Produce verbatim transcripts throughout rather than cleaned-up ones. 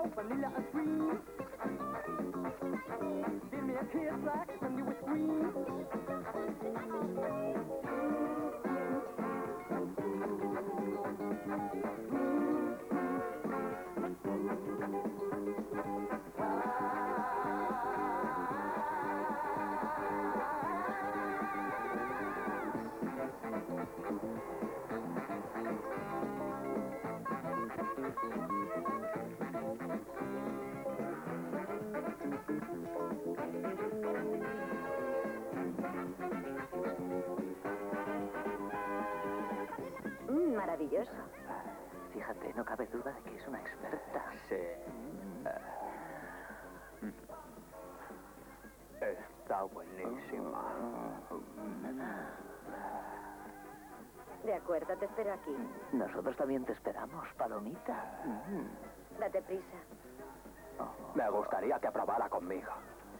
vanilla and sweet. Give me a kiss like when you were sweet. Mm, maravilloso. Fíjate, no cabe duda de que es una experta. Sí. Está buenísima. De acuerdo, te espero aquí. Nosotros también te esperamos, palomita. Date prisa. Me gustaría que probara conmigo.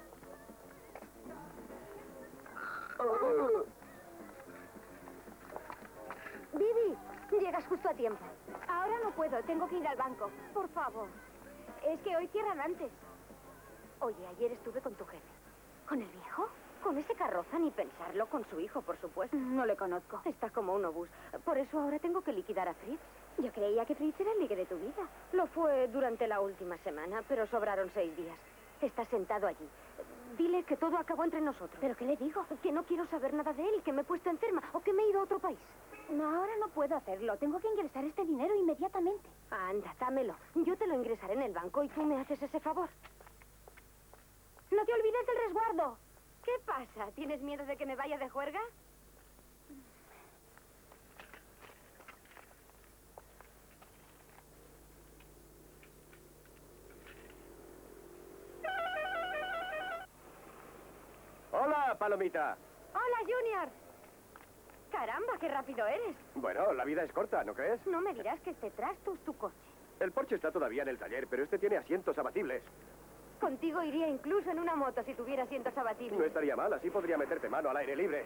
Bibi, llegas justo a tiempo. Ahora no puedo, tengo que ir al banco. Por favor. Es que hoy cierran antes. Oye, ayer estuve con tu jefe. ¿Con el viejo? Con ese carroza, ni pensarlo. Con su hijo, por supuesto. No le conozco. Está como un obús. Por eso ahora tengo que liquidar a Fritz. Yo creía que Fritz era el ligue de tu vida. Lo fue durante la última semana, pero sobraron seis días. Está sentado allí. Dile que todo acabó entre nosotros. ¿Pero qué le digo? Que no quiero saber nada de él, que me he puesto enferma o que me he ido a otro país. No, ahora no puedo hacerlo. Tengo que ingresar este dinero inmediatamente. Anda, dámelo. Yo te lo ingresaré en el banco y tú me haces ese favor. ¡No te olvides del resguardo! ¿Qué pasa? ¿Tienes miedo de que me vaya de juerga? ¡Hola, palomita! ¡Hola, Junior! Caramba, qué rápido eres. Bueno, la vida es corta, ¿no crees? No me dirás que este trastos es tu coche. El Porsche está todavía en el taller, pero este tiene asientos abatibles. Contigo iría incluso en una moto si tuviera asientos abatibles. No estaría mal, así podría meterte mano al aire libre.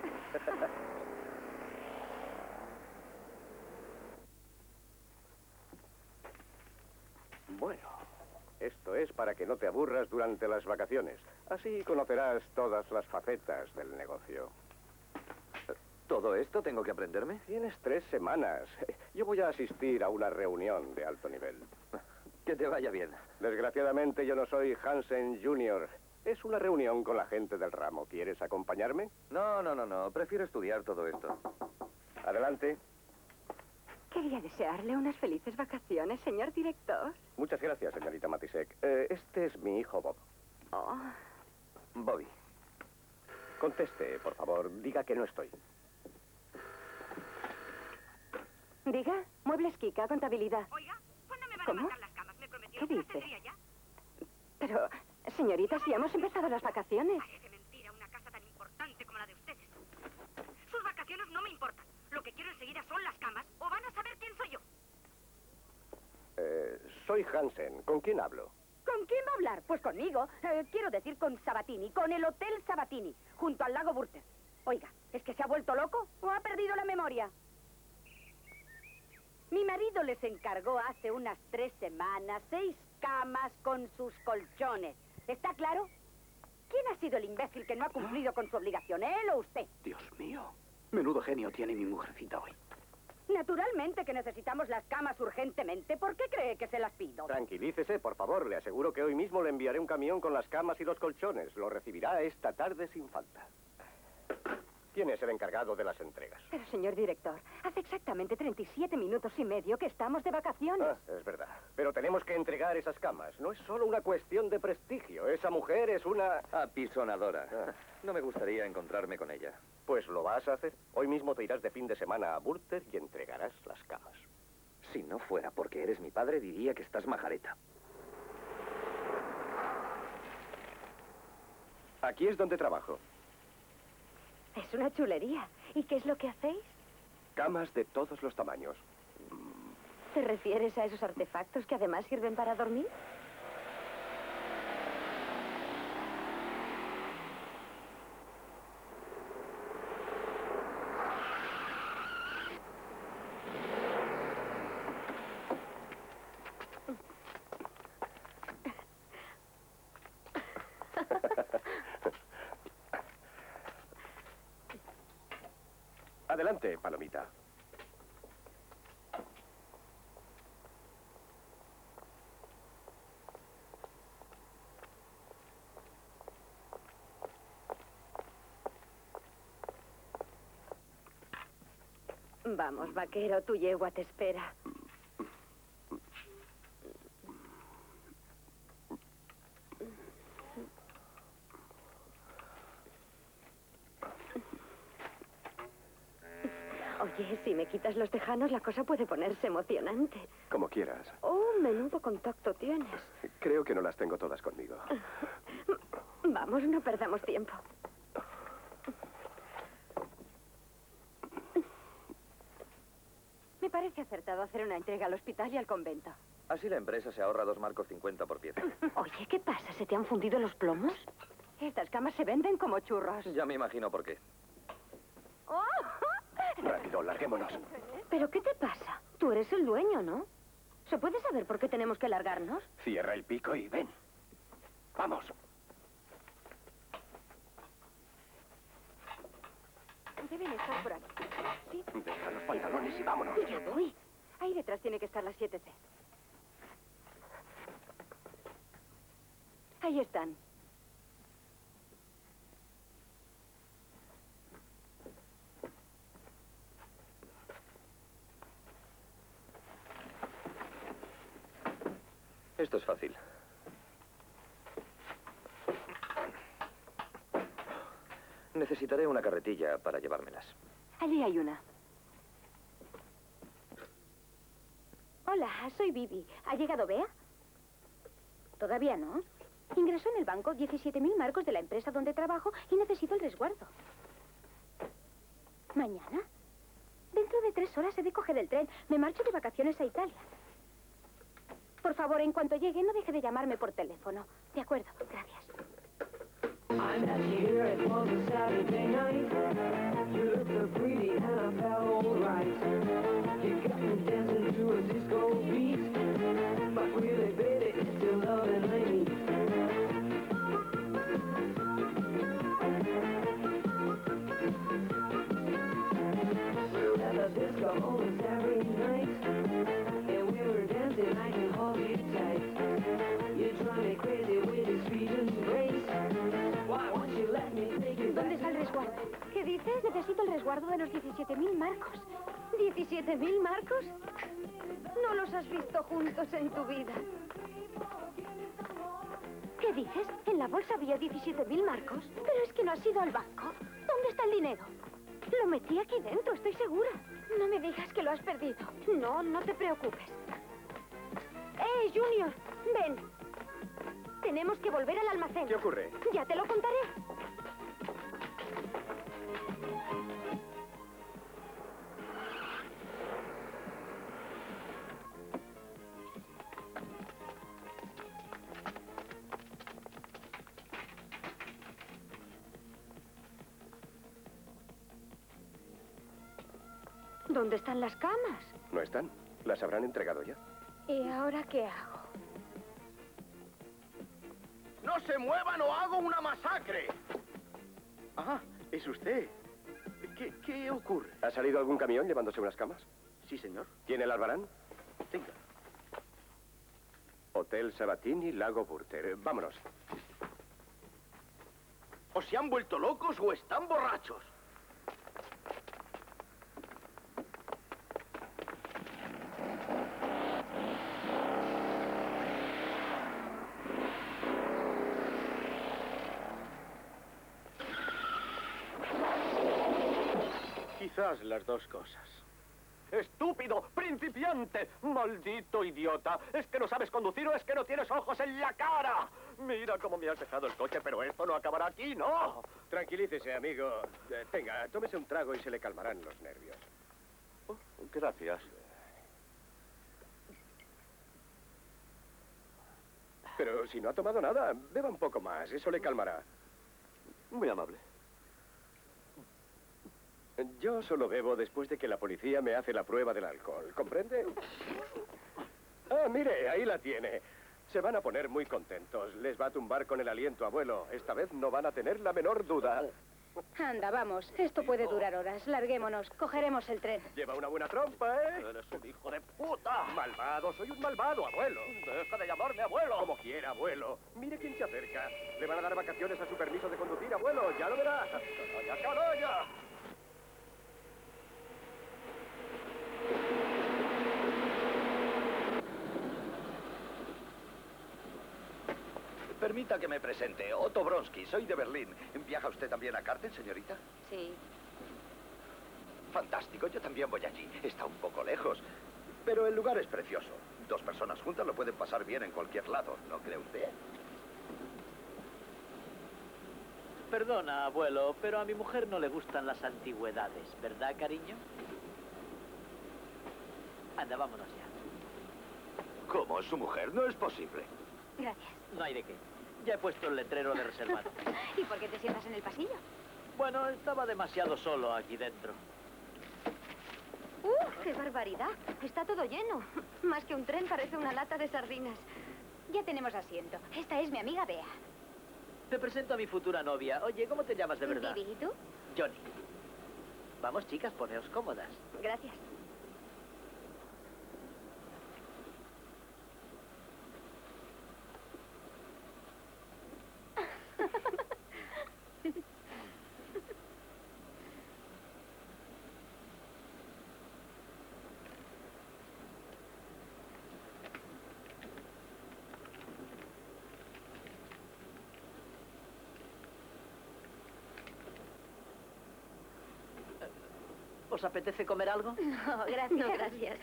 Bueno, esto es para que no te aburras durante las vacaciones. Así conocerás todas las facetas del negocio. ¿Todo esto tengo que aprenderme? Tienes tres semanas. Yo voy a asistir a una reunión de alto nivel. Que te vaya bien. Desgraciadamente yo no soy Hansen junior Es una reunión con la gente del ramo. ¿Quieres acompañarme? No, no, no, no. Prefiero estudiar todo esto. Adelante. Quería desearle unas felices vacaciones, señor director. Muchas gracias, señorita Matisek. Eh, este es mi hijo Bob. Oh. Bobby. Conteste, por favor. Diga que no estoy. Diga, Muebles Kika, contabilidad. Oiga, ¿cuándo me van ¿Cómo? a mandar las camas? ¿Me prometieron ¿Qué que las dice? tendría ya? Pero, señorita, si hemos empezado las vacaciones. Parece mentira una casa tan importante como la de ustedes. Sus vacaciones no me importan. Lo que quiero enseguida son las camas o van a saber quién soy yo. Eh, soy Hansen. ¿Con quién hablo? ¿Con quién va a hablar? Pues conmigo. Eh, quiero decir con Sabatini, con el Hotel Sabatini, junto al lago Burter. Oiga, ¿es que se ha vuelto loco o ha perdido la memoria? Mi marido les encargó hace unas tres semanas seis camas con sus colchones. ¿Está claro? ¿Quién ha sido el imbécil que no ha cumplido con su obligación, él o usted? Dios mío, menudo genio tiene mi mujercita hoy. Naturalmente que necesitamos las camas urgentemente. ¿Por qué cree que se las pido? Tranquilícese, por favor. Le aseguro que hoy mismo le enviaré un camión con las camas y los colchones. Lo recibirá esta tarde sin falta. ¿Quién es el encargado de las entregas? Pero, señor director, hace exactamente treinta y siete minutos y medio que estamos de vacaciones. Ah, es verdad. Pero tenemos que entregar esas camas. No es solo una cuestión de prestigio. Esa mujer es una... Apisonadora. Ah. No me gustaría encontrarme con ella. Pues lo vas a hacer. Hoy mismo te irás de fin de semana a Burter y entregarás las camas. Si no fuera porque eres mi padre, diría que estás majareta. Aquí es donde trabajo. Es una chulería. ¿Y qué es lo que hacéis? Camas de todos los tamaños. ¿Te refieres a esos artefactos que además sirven para dormir? Adelante, Palomita. Vamos, vaquero, tu yegua te espera. Oye, si me quitas los tejanos, la cosa puede ponerse emocionante. Como quieras. Oh, menudo contacto tienes. Creo que no las tengo todas conmigo. Vamos, no perdamos tiempo. Me parece acertado hacer una entrega al hospital y al convento. Así la empresa se ahorra dos marcos cincuenta por pieza. Oye, ¿qué pasa? ¿Se te han fundido los plomos? Estas camas se venden como churros. Ya me imagino por qué. ¡Oh! Rápido, larguémonos. ¿Pero qué te pasa? Tú eres el dueño, ¿no? ¿Se puede saber por qué tenemos que largarnos? Cierra el pico y ven. Vamos. Deben estar por aquí. ¿Sí? Deja los pantalones y vámonos. Ya voy. Ahí detrás tiene que estar la siete C. Ahí están. Esto es fácil. Necesitaré una carretilla para llevármelas. Allí hay una. Hola, soy Bibi. ¿Ha llegado Bea? Todavía no. Ingresó en el banco diecisiete mil marcos de la empresa donde trabajo y necesito el resguardo. ¿Mañana? Dentro de tres horas he de coger el tren. Me marcho de vacaciones a Italia. Por favor, en cuanto llegue, no deje de llamarme por teléfono. De acuerdo, gracias. I met you here at was a Saturday night. You looked so pretty and I felt alright. You got me dancing to a disco beat. But really, baby, it's still loving me. We were at the disco almost every night. And we were dancing like an hold you tight. You drive me crazy with your sweet embrace. Why won't you let me take you back? ¿Dónde está el resguardo? ¿Qué dices? Necesito el resguardo de los diecisiete mil marcos. ¿diecisiete mil marcos? No los has visto juntos en tu vida. ¿Qué dices? ¿En la bolsa había diecisiete mil marcos? Pero es que no has ido al banco. ¿Dónde está el dinero? Lo metí aquí dentro, estoy segura. No me digas que lo has perdido. No, no te preocupes. ¡Eh, Junior! Ven. Tenemos que volver al almacén. ¿Qué ocurre? Ya te lo contaré. ¿Dónde están las camas? ¿No están? ¿Las habrán entregado ya? ¿Y ahora qué hago? ¡No se muevan o hago una masacre! Ah, es usted. ¿Qué, qué ocurre? ¿Ha salido algún camión llevándose unas camas? Sí, señor. ¿Tiene el albarán? Tenga. Hotel Sabatini, Lago Burter. Vámonos. O se han vuelto locos o están borrachos. Quizás las dos cosas. ¡Estúpido! ¡Principiante! ¡Maldito idiota! ¿Es que no sabes conducir o es que no tienes ojos en la cara? Mira cómo me has dejado el coche, pero esto no acabará aquí, ¿no? Tranquilícese, amigo. Eh, tenga, tómese un trago y se le calmarán los nervios. Oh, gracias. Pero si no ha tomado nada, beba un poco más. Eso le calmará. Muy amable. Yo solo bebo después de que la policía me hace la prueba del alcohol. ¿Comprende? Ah, mire, ahí la tiene. Se van a poner muy contentos. Les va a tumbar con el aliento, abuelo. Esta vez no van a tener la menor duda. Anda, vamos. Esto puede durar horas. Larguémonos. Cogeremos el tren. Lleva una buena trompa, ¿eh? Eres un hijo de puta. Malvado, soy un malvado, abuelo. Deja de llamarme abuelo. Como quiera, abuelo. Mire quién se acerca. Le van a dar vacaciones a su permiso de conducir, abuelo. Ya lo verás. ¡Canalla, canalla! Permita que me presente. Otto Bronsky, soy de Berlín. ¿Viaja usted también a Karten, señorita? Sí. Fantástico, yo también voy allí. Está un poco lejos, pero el lugar es precioso. Dos personas juntas lo pueden pasar bien en cualquier lado, ¿no cree usted? Perdona, abuelo, pero a mi mujer no le gustan las antigüedades, ¿verdad, cariño? Anda, vámonos ya. ¿Cómo? ¿Su mujer? No es posible. Gracias. No hay de qué. Ya he puesto el letrero de reservado. ¿Y por qué te sientas en el pasillo? Bueno, estaba demasiado solo aquí dentro. ¡Uh! ¡Qué barbaridad! Está todo lleno. Más que un tren, parece una lata de sardinas. Ya tenemos asiento. Esta es mi amiga Bea. Te presento a mi futura novia. Oye, ¿cómo te llamas de verdad? Vivi, ¿y tú? Johnny. Vamos, chicas, poneos cómodas. Gracias. ¿Os apetece comer algo? No, gracias. No, gracias.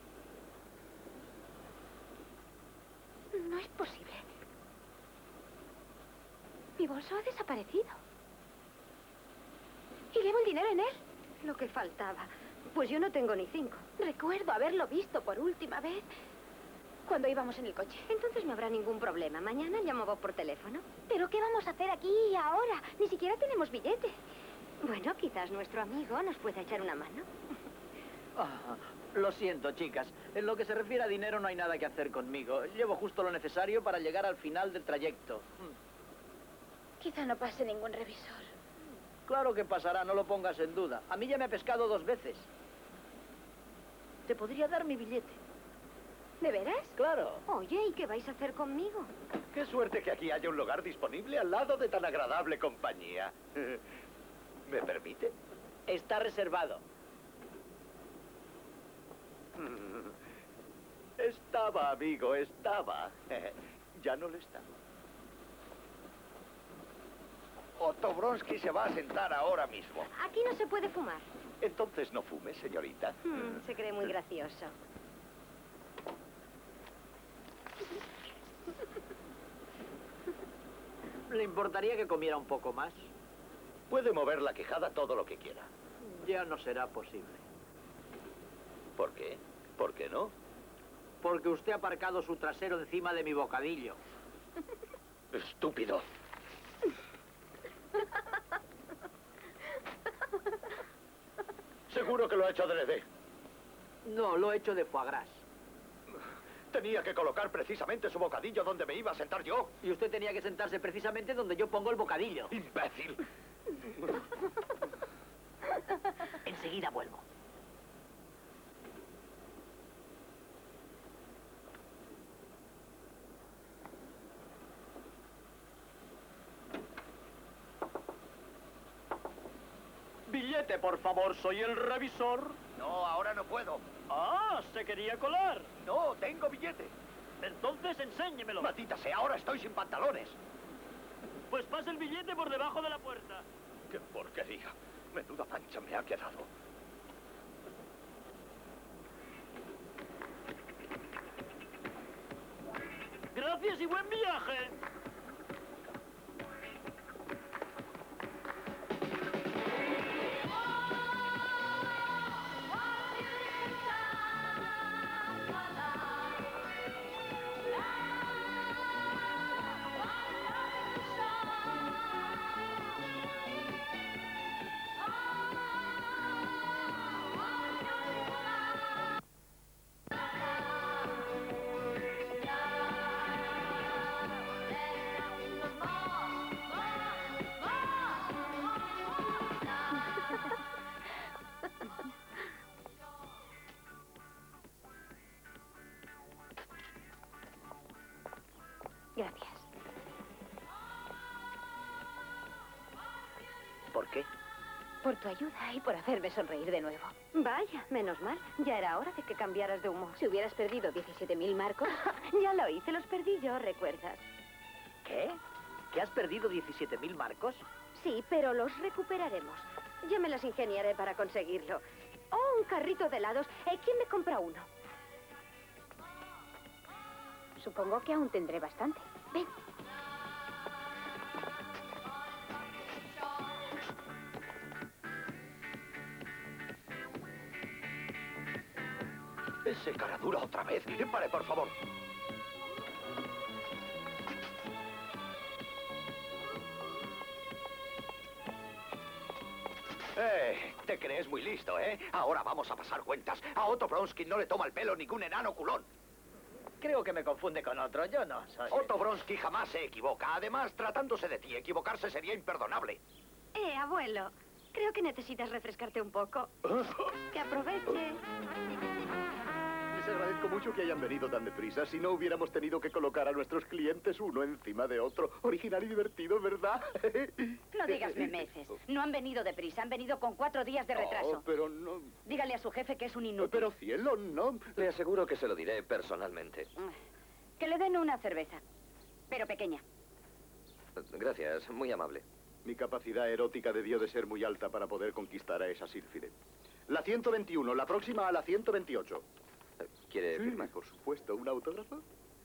No es posible. Mi bolso ha desaparecido. Y llevo el dinero en él. Lo que faltaba. Pues yo no tengo ni cinco. Recuerdo haberlo visto por última vez cuando íbamos en el coche. Entonces no habrá ningún problema. Mañana llamo por teléfono. ¿Pero qué vamos a hacer aquí y ahora? Ni siquiera tenemos billete. Bueno, quizás nuestro amigo nos pueda echar una mano. Ah, lo siento, chicas. En lo que se refiere a dinero no hay nada que hacer conmigo. Llevo justo lo necesario para llegar al final del trayecto. Quizá no pase ningún revisor. Claro que pasará, no lo pongas en duda. A mí ya me ha pescado dos veces. Te podría dar mi billete. ¿De veras? Claro. Oye, ¿y qué vais a hacer conmigo? Qué suerte que aquí haya un lugar disponible al lado de tan agradable compañía. ¿Me permite? Está reservado. Estaba, amigo, estaba. Ya no lo está. Otto Bronsky se va a sentar ahora mismo. Aquí no se puede fumar. Entonces no fume, señorita. Hmm, se cree muy gracioso. ¿Le importaría que comiera un poco más? Puede mover la quejada todo lo que quiera. Ya no será posible. ¿Por qué? ¿Por qué no? Porque usted ha aparcado su trasero encima de mi bocadillo. Estúpido. Seguro que lo ha hecho adrede. No, lo he hecho de foie gras. Tenía que colocar precisamente su bocadillo donde me iba a sentar yo. Y usted tenía que sentarse precisamente donde yo pongo el bocadillo. ¡Imbécil! Enseguida vuelvo. Billete, por favor, soy el revisor. No, ahora no puedo. Ah, se quería colar. No, tengo billete. Entonces enséñemelo. Matita sea, ahora estoy sin pantalones. Pues pase el billete por debajo de la puerta. ¡Qué porquería! Menuda pancha me ha quedado. Gracias y buen viaje. Gracias. ¿Por qué? Por tu ayuda y por hacerme sonreír de nuevo. Vaya, menos mal. Ya era hora de que cambiaras de humor. Si hubieras perdido diecisiete mil marcos... Ya lo hice, los perdí yo, ¿recuerdas? ¿Qué? ¿Que has perdido diecisiete mil marcos? Sí, pero los recuperaremos. Ya me las ingeniaré para conseguirlo. Oh, un carrito de helados. Eh, ¿Quién me compra uno? Supongo que aún tendré bastante. Ven. Ese cara dura otra vez. Pare, por favor. Eh, te crees muy listo, ¿eh? Ahora vamos a pasar cuentas. A Otto Bronsky no le toma el pelo ningún enano culón. Creo que me confunde con otro. Yo no soy... Otto Bronsky jamás se equivoca. Además, tratándose de ti, equivocarse sería imperdonable. Eh, abuelo. Creo que necesitas refrescarte un poco. Que aproveche. Les agradezco mucho que hayan venido tan deprisa. Si no, hubiéramos tenido que colocar a nuestros clientes uno encima de otro. Original y divertido, ¿verdad? No digas memeces. No han venido deprisa, han venido con cuatro días de retraso. No, pero no... Dígale a su jefe que es un inútil. Pero cielo, no. Le aseguro que se lo diré personalmente. Que le den una cerveza, pero pequeña. Gracias, muy amable. Mi capacidad erótica debió de ser muy alta para poder conquistar a esa sílfide. La ciento veintiuno, la próxima a la ciento veintiocho. ¿Quiere Sí, firmar? por supuesto. ¿Un autógrafo?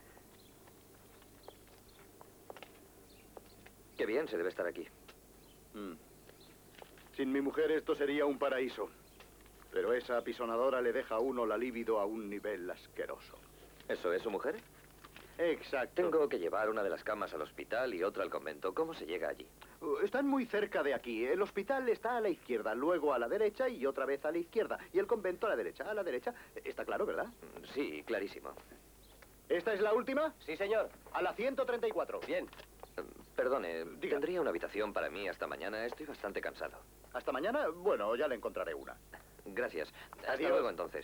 Qué bien, se debe estar aquí. Mm. Sin mi mujer esto sería un paraíso. Pero esa apisonadora le deja a uno la libido a un nivel asqueroso. ¿Eso es su mujer? Exacto. Tengo que llevar una de las camas al hospital y otra al convento. ¿Cómo se llega allí? Uh, Están muy cerca de aquí. El hospital está a la izquierda, luego a la derecha y otra vez a la izquierda. Y el convento a la derecha. A la derecha. Está claro, ¿verdad? Sí, clarísimo. ¿Esta es la última? Sí, señor. A la ciento treinta y cuatro. Bien. Perdone, Diga. ¿tendría una habitación para mí hasta mañana? Estoy bastante cansado. ¿Hasta mañana? Bueno, ya le encontraré una. Gracias. Hasta Adiós. luego, entonces.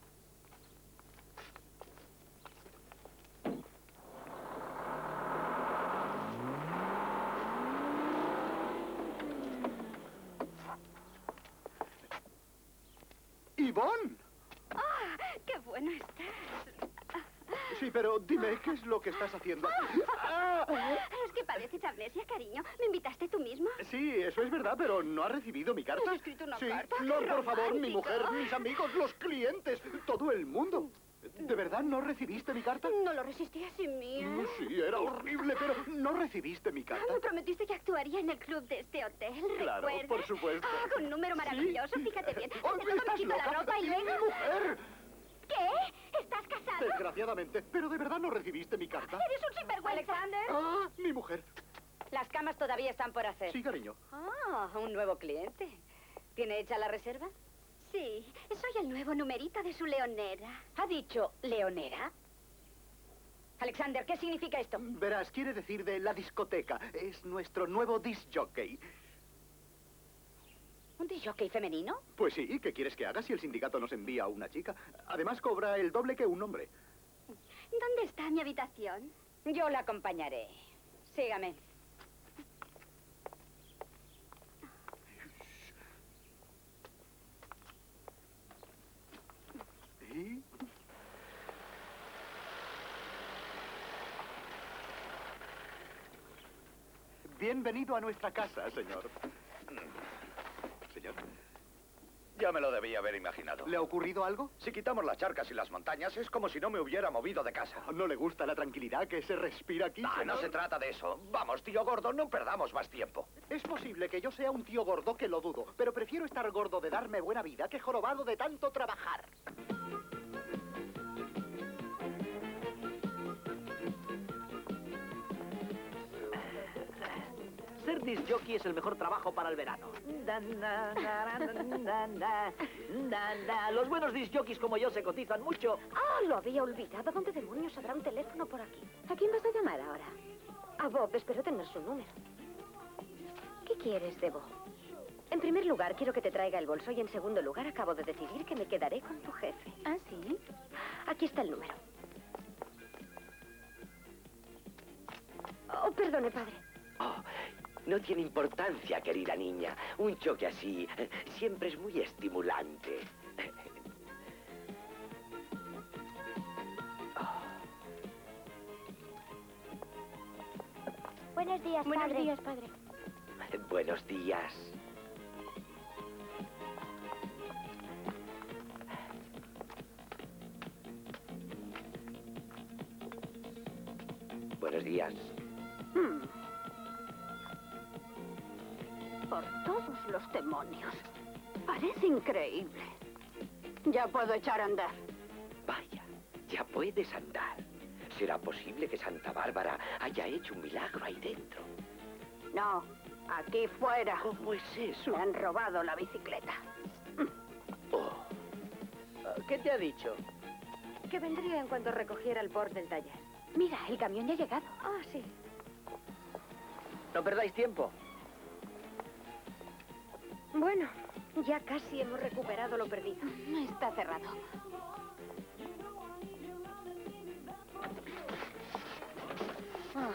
¡Ivonne! ¡Ah! ¡Qué bueno estás! Sí, pero dime, ¿qué es lo que estás haciendo aquí? ¡Ah! Es que pareces amnesia, cariño. ¿Me invitaste tú mismo? Sí, eso es verdad, pero ¿no has recibido mi carta? ¿Has escrito una sí. carta? No, ¡Qué por favor, mi romántico! mujer, mis amigos, los clientes, todo el mundo. ¿De verdad no recibiste mi carta? No lo resistías sin mí, ¿eh? Mm, Sí, era horrible, pero ¿no recibiste mi carta? Me prometiste que actuaría en el club de este hotel, Claro, ¿recuerdas? por supuesto. Ah, con un número maravilloso, Sí. fíjate bien. ¡Oh, De todo me estás quito la loca! ropa y ¡Mi luego... mujer! ¿Qué? ¿Estás casado? Desgraciadamente, pero ¿de verdad no recibiste mi carta? Eres un sinvergüenza. Alexander, Ah, mi mujer. las camas todavía están por hacer. Sí, cariño. Ah, un nuevo cliente. ¿Tiene hecha la reserva? Sí, soy el nuevo numerito de su leonera. ¿Ha dicho leonera? Alexander, ¿qué significa esto? Verás, quiere decir de la discoteca. Es nuestro nuevo disc jockey. ¿Un disjockey femenino? Pues sí, ¿qué quieres que haga si el sindicato nos envía a una chica? Además cobra el doble que un hombre. ¿Dónde está mi habitación? Yo la acompañaré. Sígame. ¿Sí? Bienvenido a nuestra casa, señor. Señor, Ya me lo debía haber imaginado. ¿le ha ocurrido algo? Si quitamos las charcas y las montañas, es como si no me hubiera movido de casa. ¿No le gusta la tranquilidad que se respira aquí, Ah, no señor? se trata de eso. Vamos, tío gordo, no perdamos más tiempo. Es posible que yo sea un tío gordo, que lo dudo, pero prefiero estar gordo de darme buena vida que jorobado de tanto trabajar. Ser disjockey es el mejor trabajo para el verano. Da, da, da, da, da, da, da, da. Los buenos disjockeys como yo se cotizan mucho. Ah, lo había olvidado. ¿Dónde demonios habrá un teléfono por aquí? ¿A quién vas a llamar ahora? A Bob, espero tener su número. ¿Qué quieres de Bob? En primer lugar, quiero que te traiga el bolso y en segundo lugar, acabo de decidir que me quedaré con tu jefe. ¿Ah, sí? Aquí está el número. Perdone, padre. Oh, no tiene importancia, querida niña. Un choque así eh, siempre es muy estimulante. Buenos días, Buenos padre. días, padre. Buenos días. Buenos días. Hmm. Por todos los demonios. Parece increíble. Ya puedo echar a andar. Vaya, ya puedes andar. ¿Será posible que Santa Bárbara haya hecho un milagro ahí dentro? No, aquí fuera. ¿Cómo es eso? Me han robado la bicicleta. Oh. ¿Qué te ha dicho? Que vendría en cuanto recogiera el Porsche del taller. Mira, el camión ya ha llegado. Ah, sí. No perdáis tiempo. Bueno, ya casi hemos recuperado lo perdido. Está cerrado. Ah.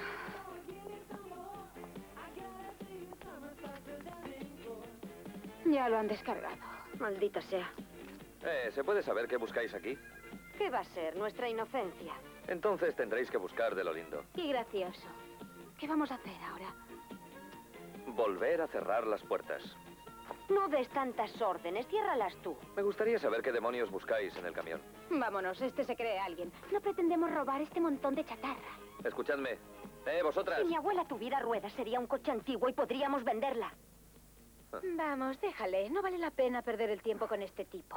Ya lo han descargado. Maldita sea. Eh, ¿se puede saber qué buscáis aquí? ¿Qué va a ser? Nuestra inocencia. Entonces tendréis que buscar de lo lindo. Qué gracioso. ¿Qué vamos a hacer ahora? Volver a cerrar las puertas. No des tantas órdenes, ciérralas tú. Me gustaría saber qué demonios buscáis en el camión. Vámonos, este se cree alguien. No pretendemos robar este montón de chatarra. Escuchadme. Eh, vosotras. Si mi abuela tuviera ruedas, sería un coche antiguo y podríamos venderla. Ah. Vamos, déjale. No vale la pena perder el tiempo con este tipo.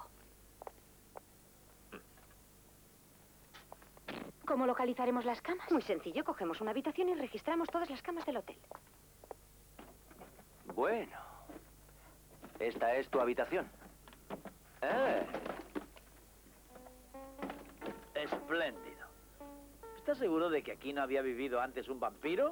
¿Cómo localizaremos las camas? Muy sencillo, cogemos una habitación y registramos todas las camas del hotel. Bueno. Esta es tu habitación. Eh. Espléndido. ¿Estás seguro de que aquí no había vivido antes un vampiro?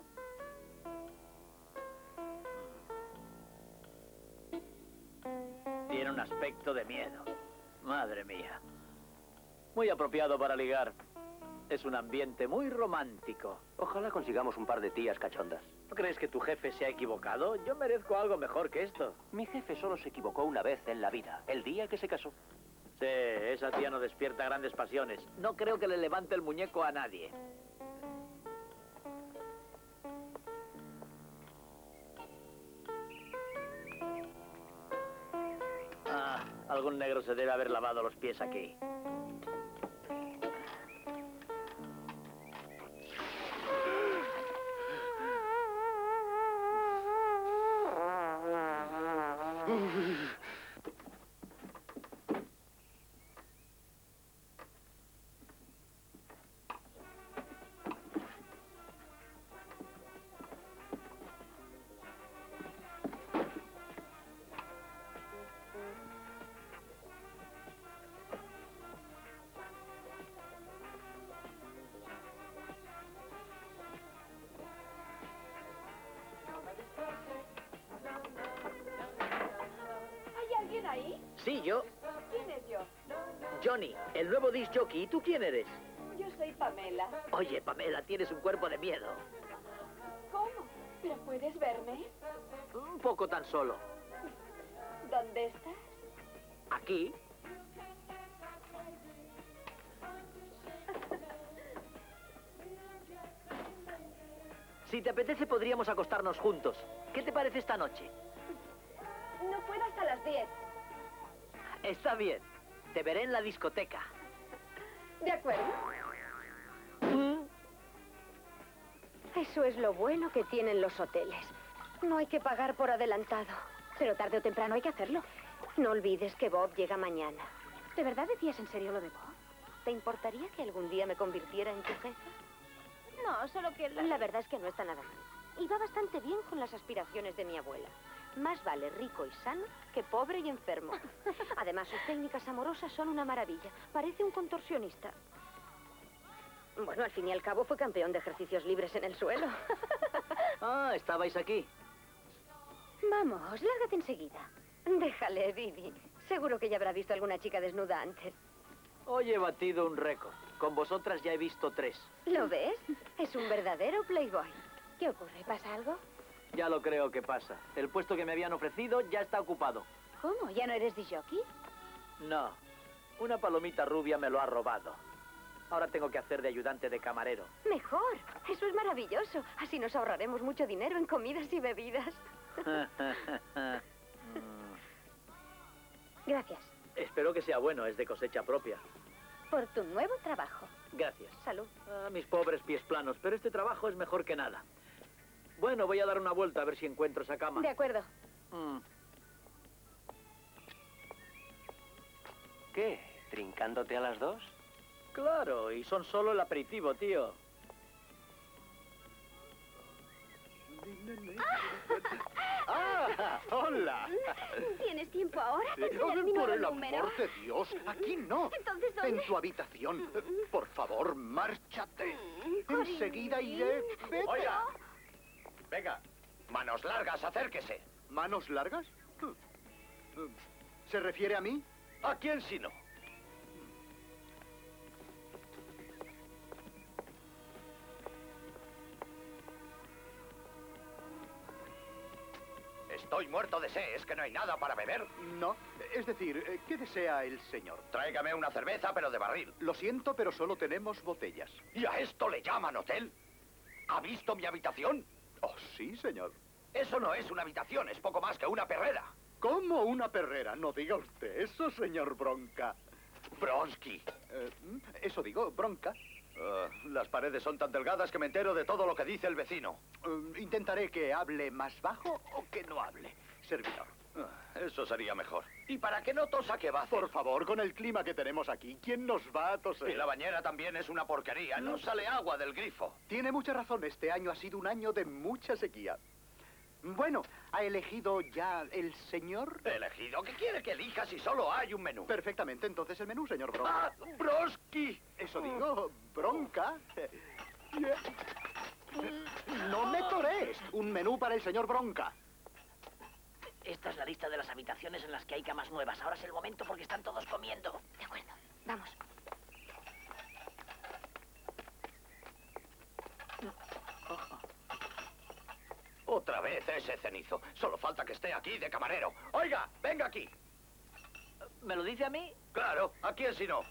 Tiene un aspecto de miedo. Madre mía. Muy apropiado para ligar. Es un ambiente muy romántico. Ojalá consigamos un par de tías cachondas. ¿No crees que tu jefe se ha equivocado? Yo merezco algo mejor que esto. Mi jefe solo se equivocó una vez en la vida, el día que se casó. Sí, esa tía no despierta grandes pasiones. No creo que le levante el muñeco a nadie. Ah, algún negro se debe haber lavado los pies aquí. ¿Ahí? Sí, yo. ¿Quién es yo? Johnny, el nuevo disc jockey. ¿Y tú quién eres? Yo soy Pamela. Oye, Pamela, tienes un cuerpo de miedo. ¿Cómo? ¿Pero puedes verme? Un poco tan solo. ¿Dónde estás? Aquí. Si te apetece, podríamos acostarnos juntos. ¿Qué te parece esta noche? No puedo hasta las diez. Está bien. Te veré en la discoteca. ¿De acuerdo? Eso es lo bueno que tienen los hoteles. No hay que pagar por adelantado. Pero tarde o temprano hay que hacerlo. No olvides que Bob llega mañana. ¿De verdad decías en serio lo de Bob? ¿Te importaría que algún día me convirtiera en tu jefa? No, solo que... La... la verdad es que no está nada mal. Y va bastante bien con las aspiraciones de mi abuela. Más vale rico y sano que pobre y enfermo. Además, sus técnicas amorosas son una maravilla. Parece un contorsionista. Bueno, al fin y al cabo fue campeón de ejercicios libres en el suelo. Ah, estabais aquí. Vamos, lárgate enseguida. Déjale, Vivi. Seguro que ya habrá visto alguna chica desnuda antes. Hoy he batido un récord. Con vosotras ya he visto tres. ¿Lo ves? Es un verdadero playboy. ¿Qué ocurre? ¿Pasa algo? Ya lo creo que pasa. El puesto que me habían ofrecido ya está ocupado. ¿Cómo? ¿Ya no eres disjockey? No. Una palomita rubia me lo ha robado. Ahora tengo que hacer de ayudante de camarero. Mejor. Eso es maravilloso. Así nos ahorraremos mucho dinero en comidas y bebidas. Gracias. Espero que sea bueno. Es de cosecha propia. Por tu nuevo trabajo. Gracias. Salud. Ah, mis pobres pies planos, pero este trabajo es mejor que nada. Bueno, voy a dar una vuelta a ver si encuentro esa cama. De acuerdo. Mm. ¿Qué? ¿Trincándote a las dos? Claro, y son solo el aperitivo, tío. ¡Ah! ¡Hola! ¿Tienes tiempo ahora? Eh, ¿Te oh, adivino por el el número? amor de Dios, aquí no. Entonces, ¿dónde? En tu habitación. Por favor, márchate. Enseguida iré. Vete. Oiga. Venga. Manos largas, acérquese. ¿Manos largas? ¿Se refiere a mí? ¿A quién si no? Estoy muerto de sed. ¿Es que no hay nada para beber? No. Es decir, eh, ¿qué desea el señor? Tráigame una cerveza, pero de barril. Lo siento, pero solo tenemos botellas. ¿Y a esto le llaman hotel? ¿Ha visto mi habitación? Oh, sí, señor. Eso no es una habitación, es poco más que una perrera. ¿Cómo una perrera? No diga usted eso, señor Bronca. Bronsky. Eh, eso digo, Bronca. Uh, las paredes son tan delgadas que me entero de todo lo que dice el vecino. Uh, intentaré que hable más bajo o que no hable, servidor. Uh, eso sería mejor. ¿Y para que no tosa, qué va a hacer? Por favor, con el clima que tenemos aquí, ¿quién nos va a toser? Y la bañera también es una porquería. No sale agua del grifo. Tiene mucha razón. Este año ha sido un año de mucha sequía. Bueno, ¿ha elegido ya el señor? ¿Elegido? ¿Qué quiere que elija si solo hay un menú? Perfectamente, entonces el menú, señor Bronca. ¡Ah, Bronsky! Eso digo, Bronca. No me torees. Un menú para el señor Bronca. Esta es la lista de las habitaciones en las que hay camas nuevas. Ahora es el momento porque están todos comiendo. De acuerdo. Vamos. Otra vez ese cenizo. Solo falta que esté aquí de camarero. Oiga, venga aquí. ¿Me lo dice a mí? Claro, ¿a quién si no?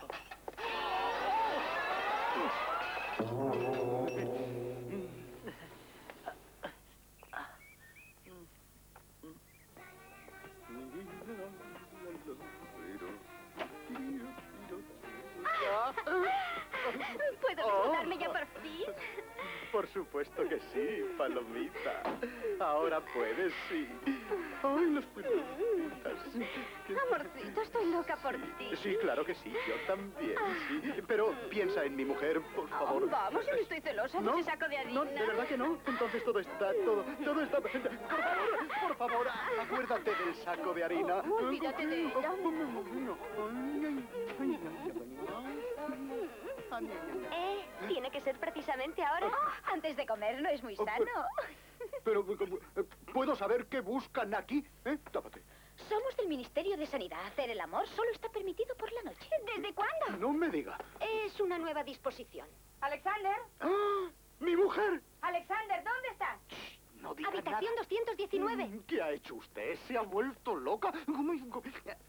¿Puedo disfrutarme ya por fin? Por supuesto que sí, Palomita. Ahora puedes, sí. Ay, las palomitas. Amorcito, estoy loca por ti. Sí, claro que sí, yo también, sí. Pero piensa en mi mujer, por favor. Oh, vamos, yo no estoy celosa de ¿No? ese saco de harina. No, ¿de verdad que no? Entonces todo está, todo, todo está... Por favor, por favor, acuérdate del saco de harina. Oh, olvídate de ella. ¿Eh? ¿Tiene que ser precisamente ahora? Antes de comer, no es muy sano. Pero, ¿puedo saber qué buscan aquí? ¿Eh? Tápate. Somos del Ministerio de Sanidad. Hacer el amor solo está permitido por la noche. ¿Desde cuándo? No me diga. Es una nueva disposición. Alexander, ¡Ah! ¡Mi mujer! Alexander, ¿dónde estás? No diga Habitación nada. doscientos diecinueve. ¿Qué ha hecho usted? ¿Se ha vuelto loca? ¿Cómo- cómo-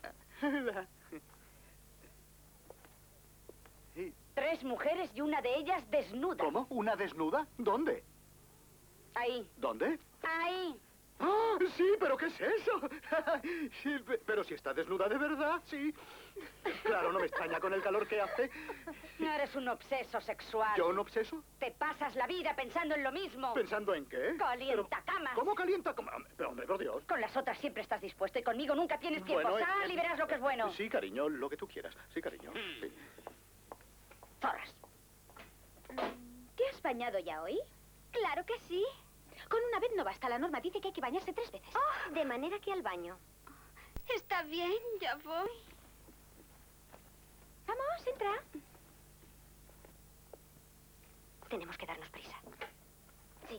Tres mujeres y una de ellas desnuda. ¿Cómo? ¿Una desnuda? ¿Dónde? Ahí. ¿Dónde? Ahí. ¡Ah! Sí, pero ¿qué es eso? Sí, pe- pero si está desnuda de verdad, sí. Claro, no me extraña con el calor que hace. No eres un obseso sexual. ¿Yo un obseso? Te pasas la vida pensando en lo mismo. ¿Pensando en qué? Calienta camas. ¿Cómo calienta cama? Pero, hombre, por Dios. Con las otras siempre estás dispuesto y conmigo nunca tienes tiempo. Bueno, Sal eh, y verás lo que es bueno. Sí, cariño, lo que tú quieras. Sí, cariño. Sí. Zorras. ¿Te has bañado ya hoy? Claro que sí. Con una vez no basta. La norma dice que hay que bañarse tres veces. De manera que al baño. Está bien, ya voy. Vamos, entra. Tenemos que darnos prisa. Sí.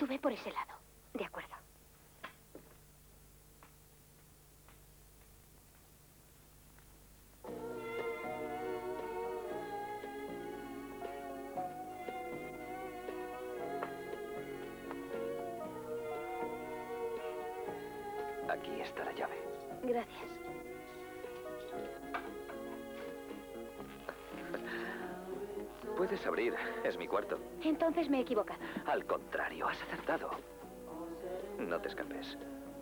ve por ese lado. De acuerdo. Aquí está la llave. Gracias. Puedes abrir, es mi cuarto. Entonces me he equivocado. Al contrario, has acertado. No te escapes.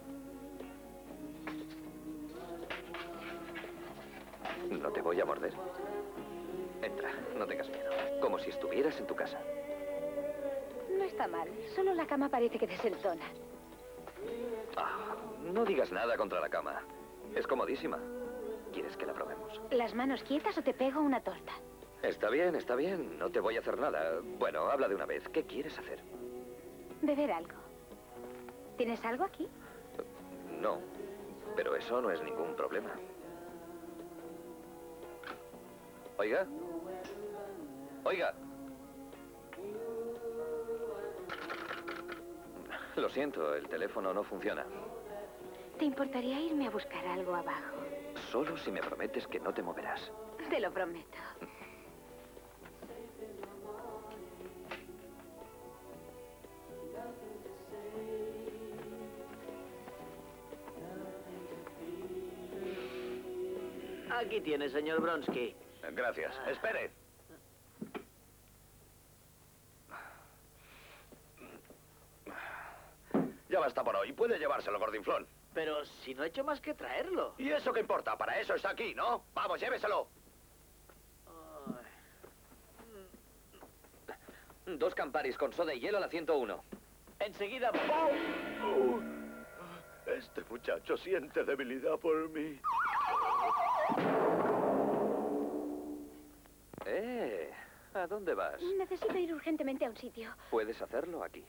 No te voy a morder. Entra, no tengas miedo. Como si estuvieras en tu casa. No está mal. Solo la cama parece que desentona. Ah, no digas nada contra la cama. Es comodísima. ¿Quieres que la probemos? ¿Las manos quietas o te pego una torta? Está bien, está bien. No te voy a hacer nada. Bueno, habla de una vez. ¿Qué quieres hacer? Beber algo. ¿Tienes algo aquí? No, pero eso no es ningún problema. Oiga. Oiga. Lo siento, el teléfono no funciona. ¿Te importaría irme a buscar algo abajo? Solo si me prometes que no te moverás. Te lo prometo. Aquí tiene, señor Bronsky. Gracias. Espere. Ya basta por hoy. Puede llevárselo, gordinflón. Pero si no he hecho más que traerlo. ¿Y eso qué importa? Para eso está aquí, ¿no? Vamos, lléveselo. Dos Camparis con soda y hielo a la ciento uno. Enseguida. Uh, este muchacho siente debilidad por mí. Eh, ¿a dónde vas? Necesito ir urgentemente a un sitio. Puedes hacerlo aquí.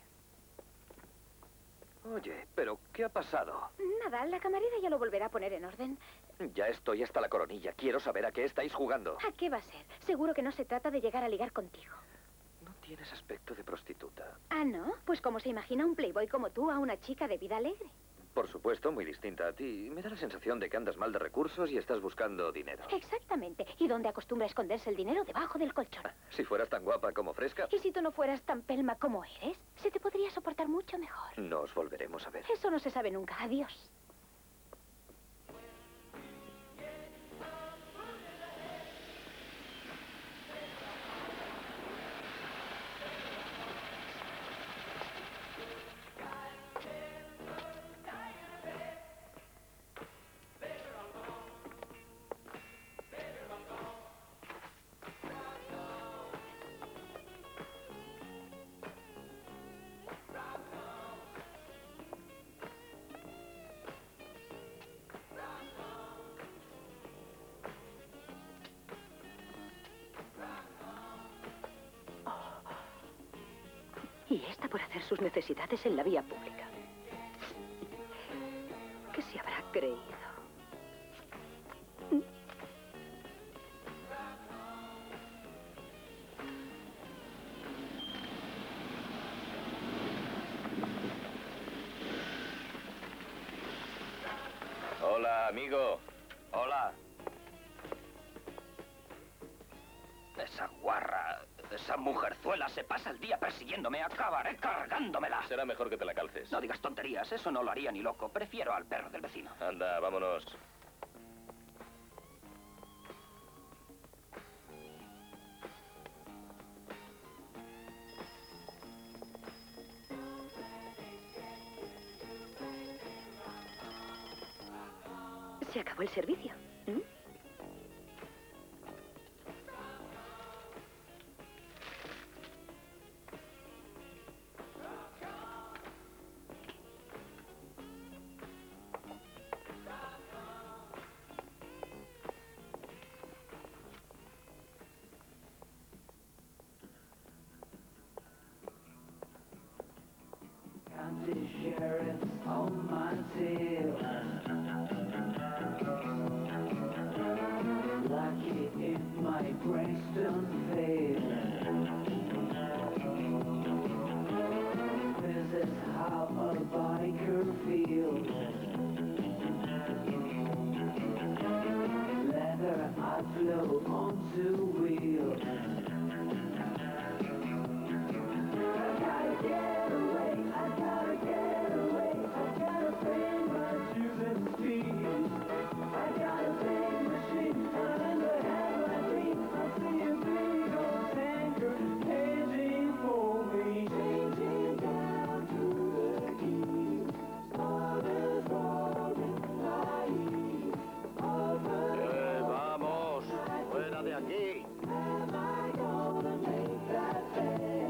Oye, ¿pero qué ha pasado? Nada, la camarera ya lo volverá a poner en orden. Ya estoy hasta la coronilla. Quiero saber a qué estáis jugando. ¿A qué va a ser? Seguro que no se trata de llegar a ligar contigo. No tienes aspecto de prostituta. ¿Ah, no? Pues como se imagina un playboy como tú a una chica de vida alegre. Por supuesto, muy distinta a ti. Me da la sensación de que andas mal de recursos y estás buscando dinero. Exactamente. ¿Y dónde acostumbra esconderse el dinero? Debajo del colchón. Si fueras tan guapa como fresca. ¿Y si tú no fueras tan pelma como eres? Se te podría soportar mucho mejor. Nos volveremos a ver. Eso no se sabe nunca. Adiós. Y esta por hacer sus necesidades en la vía pública. ¿Qué se habrá creído? Hola, amigo. Hola. Esa guarra, esa mujerzuela se pasa el día persiguiéndome. Acabaré cargándomela. Será mejor que te la calces. No digas tonterías, eso no lo haría ni loco. Prefiero al perro del vecino. Anda, vámonos. Se acabó el servicio. ¿Mm? Sheriff's on my tail. Like it in my Brixton veil. There's a biker feel. Leather, I float onto wheels. I gotta get away, I gotta get away, I gotta pay my dues and fees. I gotta take machine, time to have my dream. I see a big old tanker heading for me. Changing down to the east, others roaring naive. Eh, vamos, fuera de aquí. Am I gonna make that day?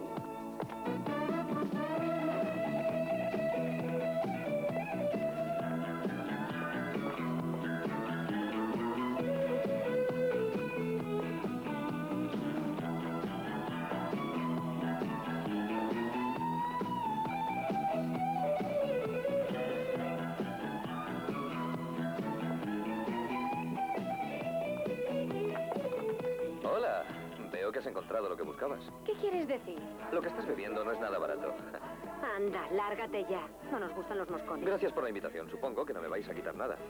Hola. Veo que has encontrado lo que buscabas. ¿Qué quieres decir? Lo que estás bebiendo no es nada barato. Anda, lárgate ya. No nos gustan los moscones. Gracias por la invitación. Supongo que no me vais a quitar nada.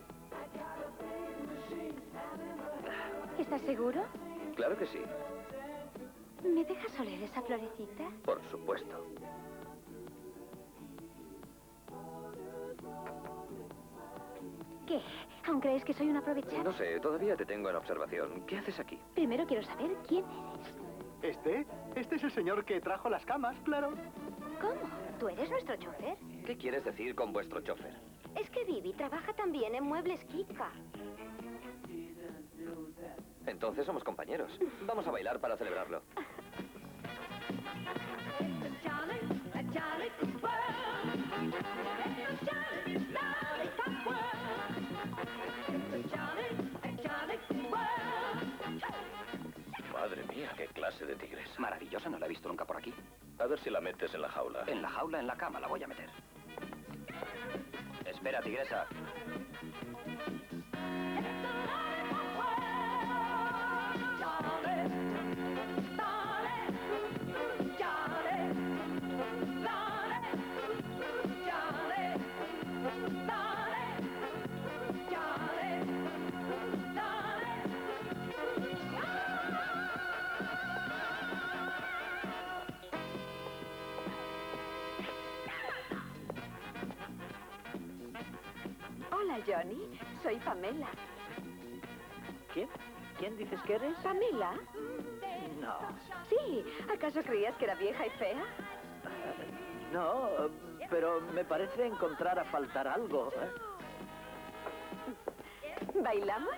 ¿Estás seguro? Claro que sí. ¿Me dejas oler esa florecita? Por supuesto. ¿Qué? ¿Aún crees que soy una aprovechada? No sé, todavía te tengo en observación. ¿Qué haces aquí? Primero quiero saber quién eres. ¿Este? Este es el señor que trajo las camas, claro. ¿Cómo? ¿Tú eres nuestro chofer? ¿Qué quieres decir con vuestro chofer? Es que Vivi trabaja también en muebles Kika. Entonces somos compañeros. Vamos a bailar para celebrarlo. Madre mía, qué clase de tigresa. Maravillosa, no la he visto nunca por aquí. A ver si la metes en la jaula. En la jaula, en la cama, la voy a meter. Espera, tigresa. Hola, Johnny. Soy Pamela. ¿Quién? ¿Quién dices que eres? ¿Pamela? No. Sí. ¿Acaso creías que era vieja y fea? No, pero me parece encontrar a faltar algo. ¿eh? ¿Bailamos?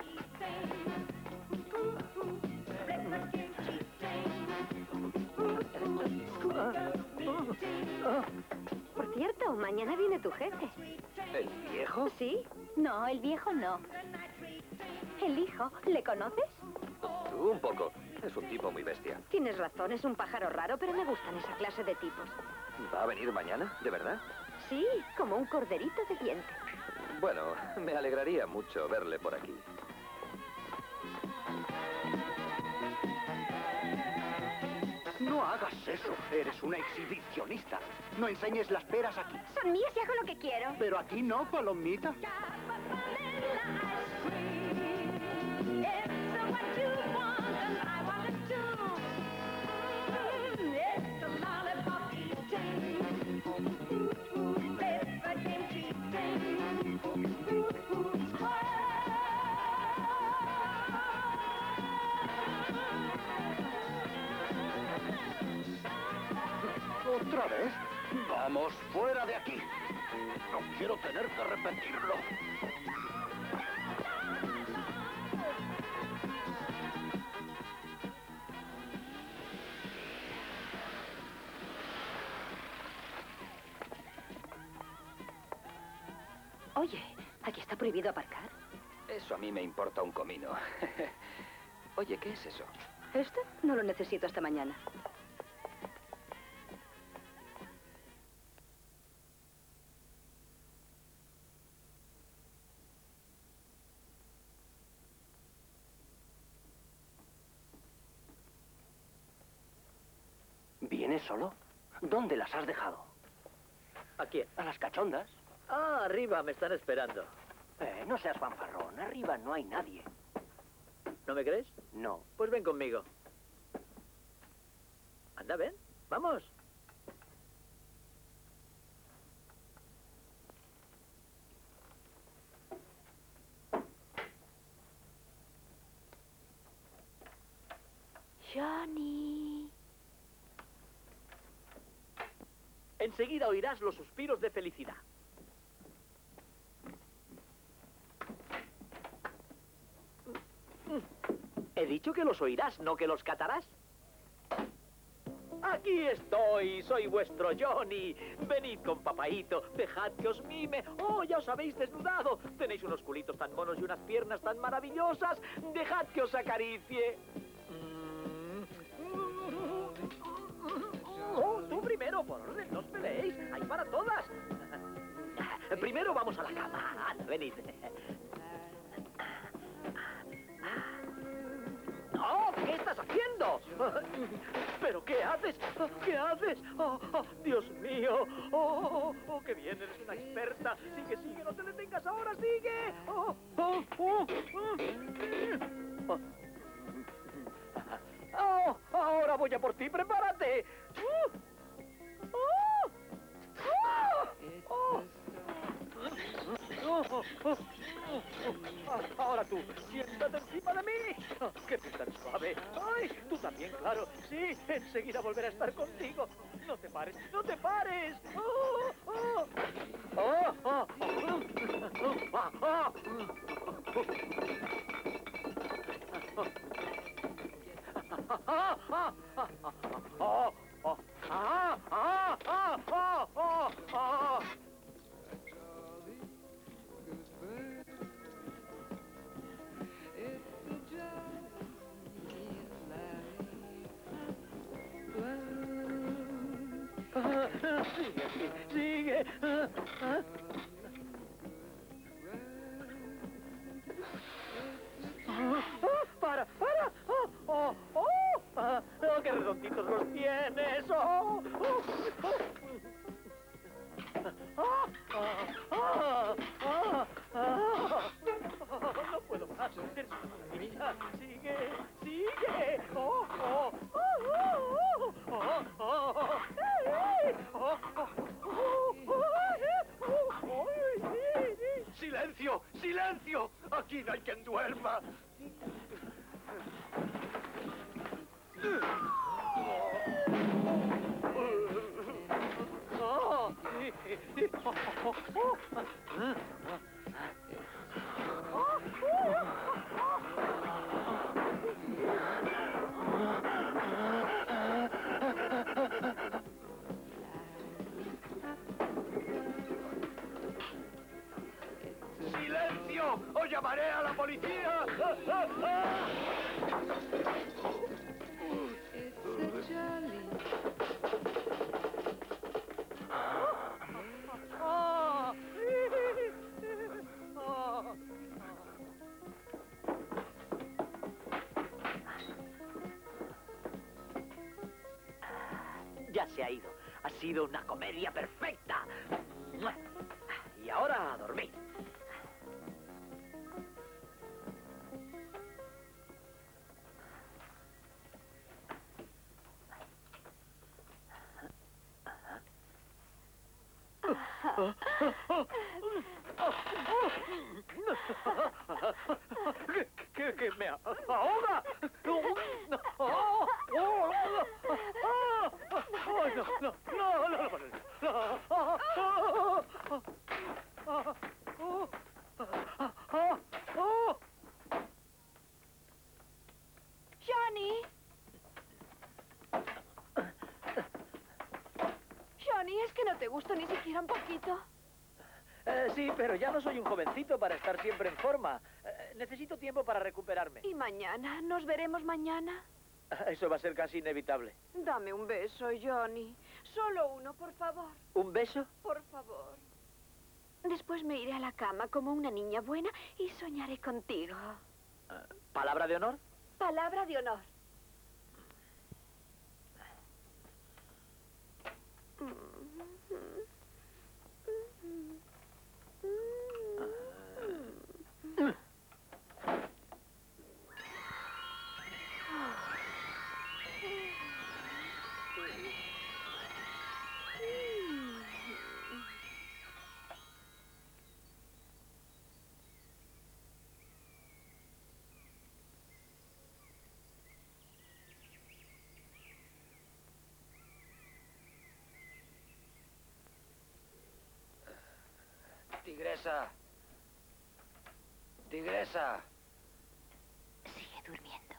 Por cierto, mañana viene tu jefe. ¿El viejo? ¿Sí? No, el viejo no. El hijo, ¿le conoces? Tú un poco. Es un tipo muy bestia. Tienes razón, es un pájaro raro, pero me gustan esa clase de tipos. ¿Va a venir mañana? ¿De verdad? Sí, como un corderito de diente. Bueno, me alegraría mucho verle por aquí. No hagas eso. Eres una exhibicionista. No enseñes las peras aquí. Son mías y hago lo que quiero. Pero aquí no, palomita. ¿Otra vez? Vamos, fuera de aquí. No quiero tener que repetirlo. Oye, ¿aquí está prohibido aparcar? Eso a mí me importa un comino. Oye, ¿qué es eso? ¿Esto? No lo necesito hasta mañana. ¿Vienes solo? ¿Dónde las has dejado? ¿A quién? A las cachondas. Ah, arriba, me están esperando. Eh, no seas fanfarrón. Arriba no hay nadie. ¿No me crees? No. Pues ven conmigo. Anda, ven. Vamos. Johnny. Enseguida oirás los suspiros de felicidad. He dicho que los oirás, no que los catarás. Aquí estoy, soy vuestro Johnny. Venid con papaíto, dejad que os mime. Oh, ya os habéis desnudado. Tenéis unos culitos tan monos y unas piernas tan maravillosas. Dejad que os acaricie. Oh, tú primero, por orden, no os peleéis. Hay para todas. Primero vamos a la cama. Anda, venid. ¡Oh! ¿Qué estás haciendo? ¿Pero qué haces? ¿Qué haces? ¡Oh, oh, Dios mío! ¡Oh, oh, oh, qué bien! Eres una experta. Sigue, sigue, no te detengas ahora, sigue. ¡Oh, oh, oh, oh! ¡Oh! Ahora voy a por ti, prepárate. ¡Oh! ¡Oh! ¡Oh! Oh, oh, oh, oh. Ahora tú, siéntate encima de mí. Oh, ¡qué piel tan suave! ¡Ay! Tú también, claro. Sí, enseguida volveré a estar contigo. No te pares, no te pares. ¡Oh! ¡Oh! ¡Oh! ¡Oh! ¡Oh! ¡Oh! ¡Oh! ¡Oh! ¡Ah! ¡Ah! ¡Ah! ¡Ah! ¡Ah! ¡Ah! Sigue, sigue. Para, para. Oh, oh, oh. Oh, qué redonditos los tienes. Oh, oh, oh. Ah, ah, ah, ah, ah. No puedo más. Eres una niña. Sigue, sigue. Oh, oh, oh, oh, oh, oh, oh. Oh, oh, oh, oh. ¡Silencio! ¡Silencio! Aquí no hay quien duerma. Oh. ¡Silencio! ¡O llamaré a la policía! Ya se ha ido. Ha sido una comedia perfecta. Y ahora a dormir. ¿Qué, qué, qué me ahoga? No, no, no, no, no. Johnny. Johnny, ¿es que no te gusto ni siquiera un poquito? Eh, sí, pero ya no soy un jovencito para estar siempre en forma. Eh, necesito tiempo para recuperarme. ¿Y mañana? ¿Nos veremos mañana? Eso va a ser casi inevitable. Dame un beso, Johnny. Solo uno, por favor. ¿Un beso? Por favor. Después me iré a la cama como una niña buena y soñaré contigo. ¿Palabra de honor? Palabra de honor. Tigresa. Tigresa. Sigue durmiendo.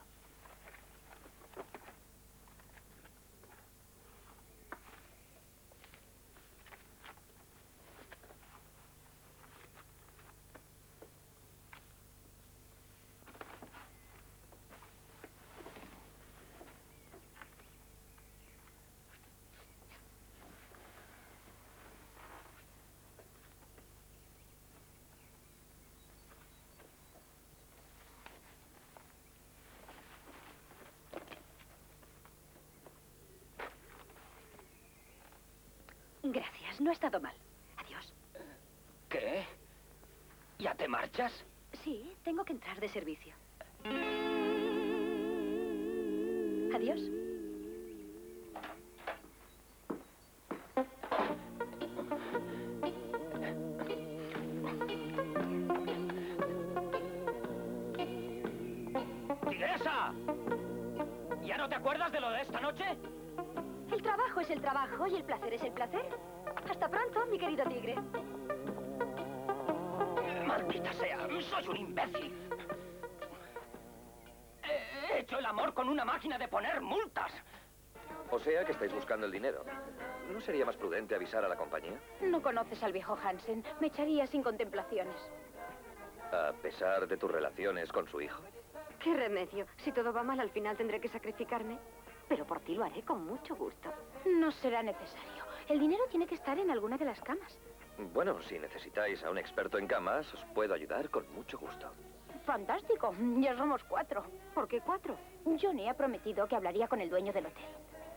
Gracias, no ha estado mal. Adiós. ¿Qué? ¿Ya te marchas? Sí, tengo que entrar de servicio. Adiós. ¡Tigresa! ¿Ya no te acuerdas de lo de esta noche? El trabajo es el trabajo y el placer es el placer. Hasta pronto, mi querido tigre. ¡Maldita sea! ¡Soy un imbécil! He hecho el amor con una máquina de poner multas. O sea que estáis buscando el dinero. ¿No sería más prudente avisar a la compañía? No conoces al viejo Hansen. Me echaría sin contemplaciones. A pesar de tus relaciones con su hijo. ¿Qué remedio? Si todo va mal, al final tendré que sacrificarme. Pero por ti lo haré con mucho gusto. No será necesario. El dinero tiene que estar en alguna de las camas. Bueno, si necesitáis a un experto en camas, os puedo ayudar con mucho gusto. Fantástico. Ya somos cuatro. ¿Por qué cuatro? Johnny ha prometido que hablaría con el dueño del hotel.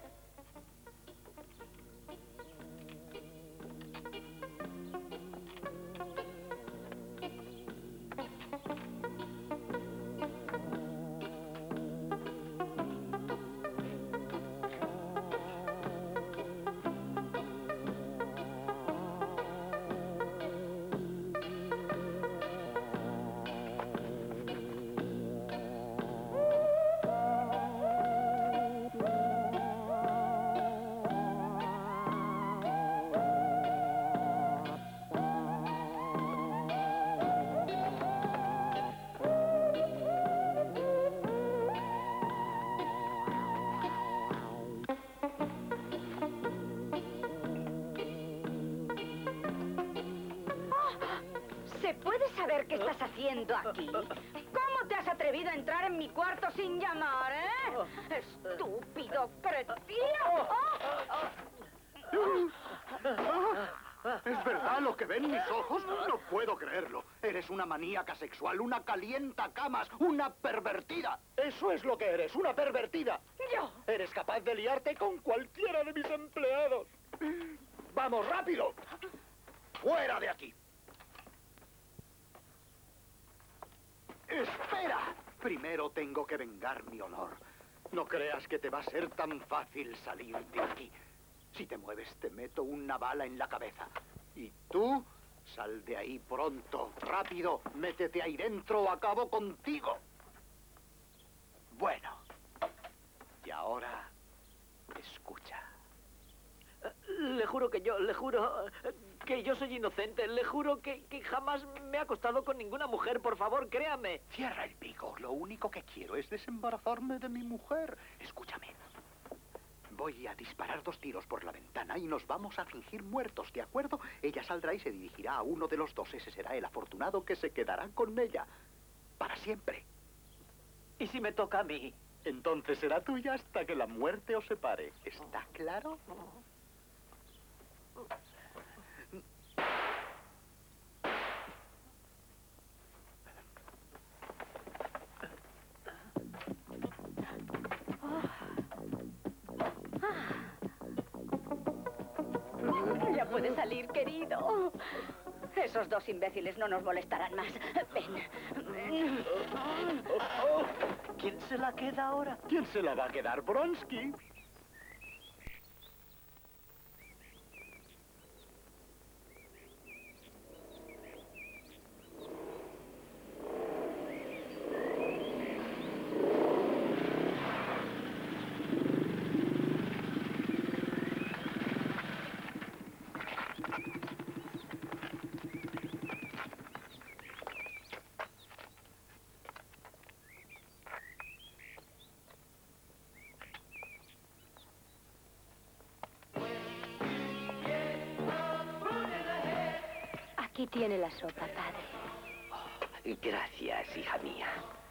¿Se puede saber qué estás haciendo aquí? ¿Cómo te has atrevido a entrar en mi cuarto sin llamar, eh? ¡Estúpido cretino! ¿Es verdad lo que ven mis ojos? No puedo creerlo. Eres una maníaca sexual, una calientacamas, una pervertida. Eso es lo que eres, una pervertida. ¡Yo! Eres capaz de liarte con cualquiera de mis empleados. ¡Vamos, rápido! ¡Fuera de aquí! ¡Espera! Primero tengo que vengar mi honor. No creas que te va a ser tan fácil salir de aquí. Si te mueves, te meto una bala en la cabeza. Y tú, sal de ahí pronto, rápido. Métete ahí dentro o acabo contigo. Bueno. Y ahora, escucha. Le juro que yo, le juro que yo soy inocente. Le juro que, que jamás me he acostado con ninguna mujer. Por favor, créame. Cierra el pico. Lo único que quiero es desembarazarme de mi mujer. Escúchame. Voy a disparar dos tiros por la ventana y nos vamos a fingir muertos, ¿de acuerdo? Ella saldrá y se dirigirá a uno de los dos. Ese será el afortunado que se quedará con ella. Para siempre. ¿Y si me toca a mí? Entonces será tuya hasta que la muerte os separe. ¿Está claro? Ya puedes salir, querido. Esos dos imbéciles no nos molestarán más. Ven. ¿Quién se la queda ahora? ¿Quién se la va a quedar, Bronsky? Aquí tiene la sopa, padre. Gracias, hija mía.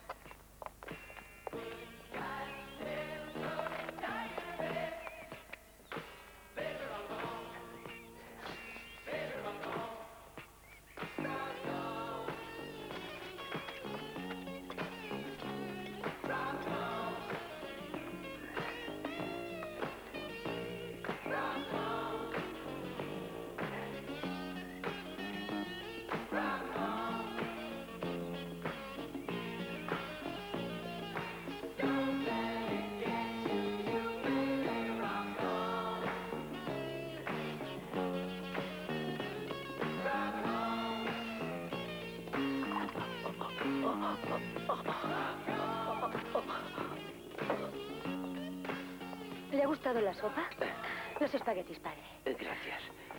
¿Le ha gustado la sopa? Los espaguetis, padre. Gracias.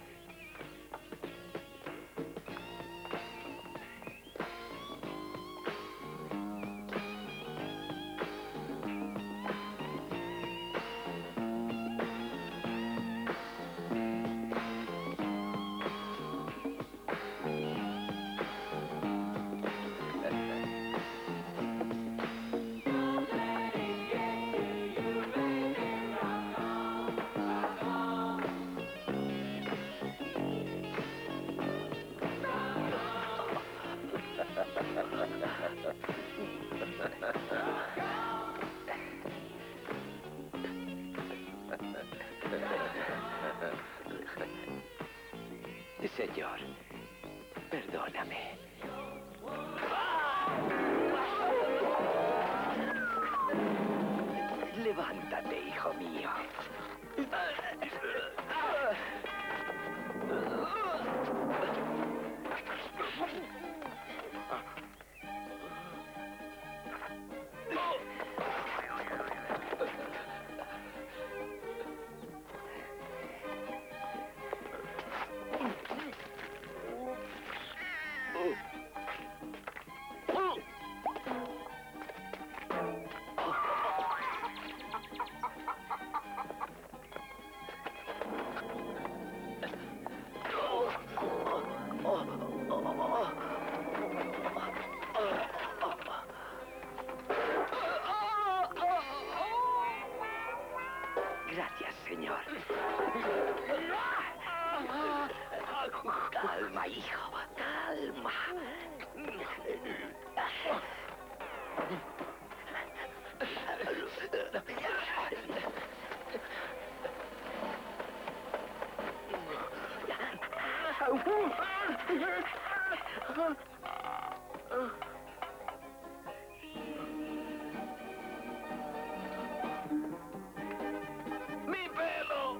Señor, perdóname. Levántate, hijo mío. Gracias, señor. Calma, hijo, calma. ¡Mi pelo!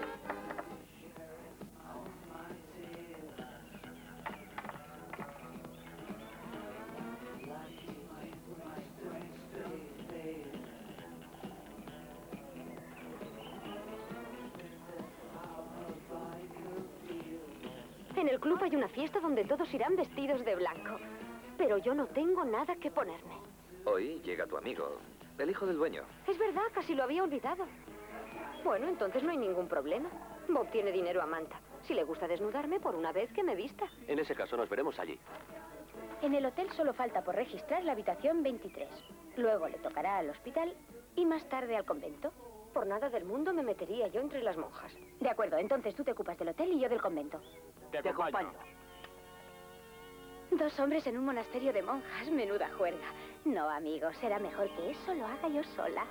En el club hay una fiesta donde todos irán vestidos de blanco. Pero yo no tengo nada que ponerme. Hoy llega tu amigo, el hijo del dueño. Es verdad, casi lo había olvidado. Bueno, entonces no hay ningún problema. Bob tiene dinero a manta. Si le gusta desnudarme, por una vez que me vista. En ese caso nos veremos allí. En el hotel solo falta por registrar la habitación veintitrés. Luego le tocará al hospital y más tarde al convento. Por nada del mundo me metería yo entre las monjas. De acuerdo, entonces tú te ocupas del hotel y yo del convento. Te acompaño. Dos hombres en un monasterio de monjas, menuda juerga. No, amigo, será mejor que eso lo haga yo sola.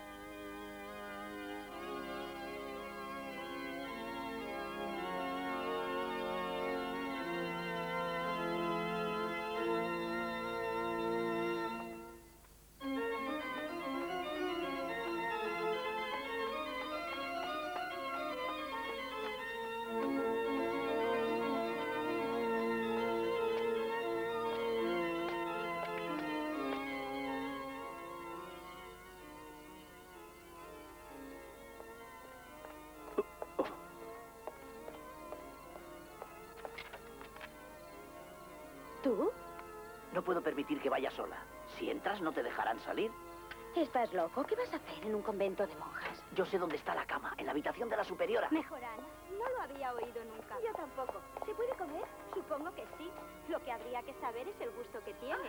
¿Tú? No puedo permitir que vaya sola. Si entras, no te dejarán salir. ¿Estás loco? ¿Qué vas a hacer en un convento de monjas? Yo sé dónde está la cama, en la habitación de la superiora. Mejorana, no lo había oído nunca. Yo tampoco. ¿Se puede comer? Supongo que sí. Lo que habría que saber es el gusto que tiene.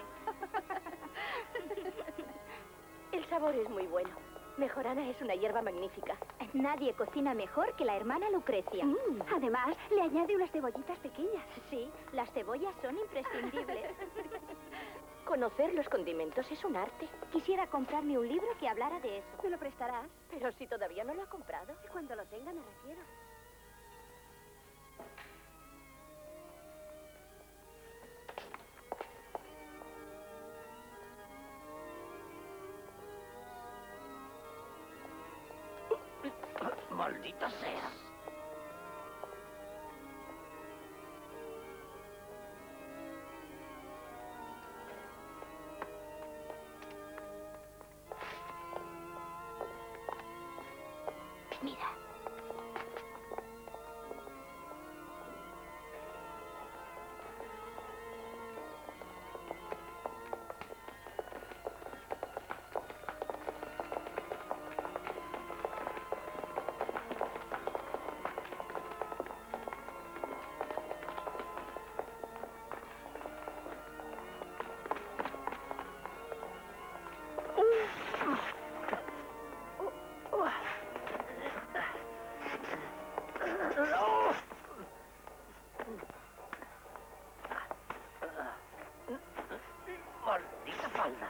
El sabor es muy bueno. Mejorana es una hierba magnífica. Nadie cocina mejor que la hermana Lucrecia. Mm. Además, le añade unas cebollitas pequeñas. Sí, las cebollas son imprescindibles. Conocer los condimentos es un arte. Quisiera comprarme un libro que hablara de eso. ¿Me lo prestarás? Pero si todavía no lo ha comprado. Cuando lo tenga me refiero. ¡Maldita sea! Mira. ¡Maldita falda!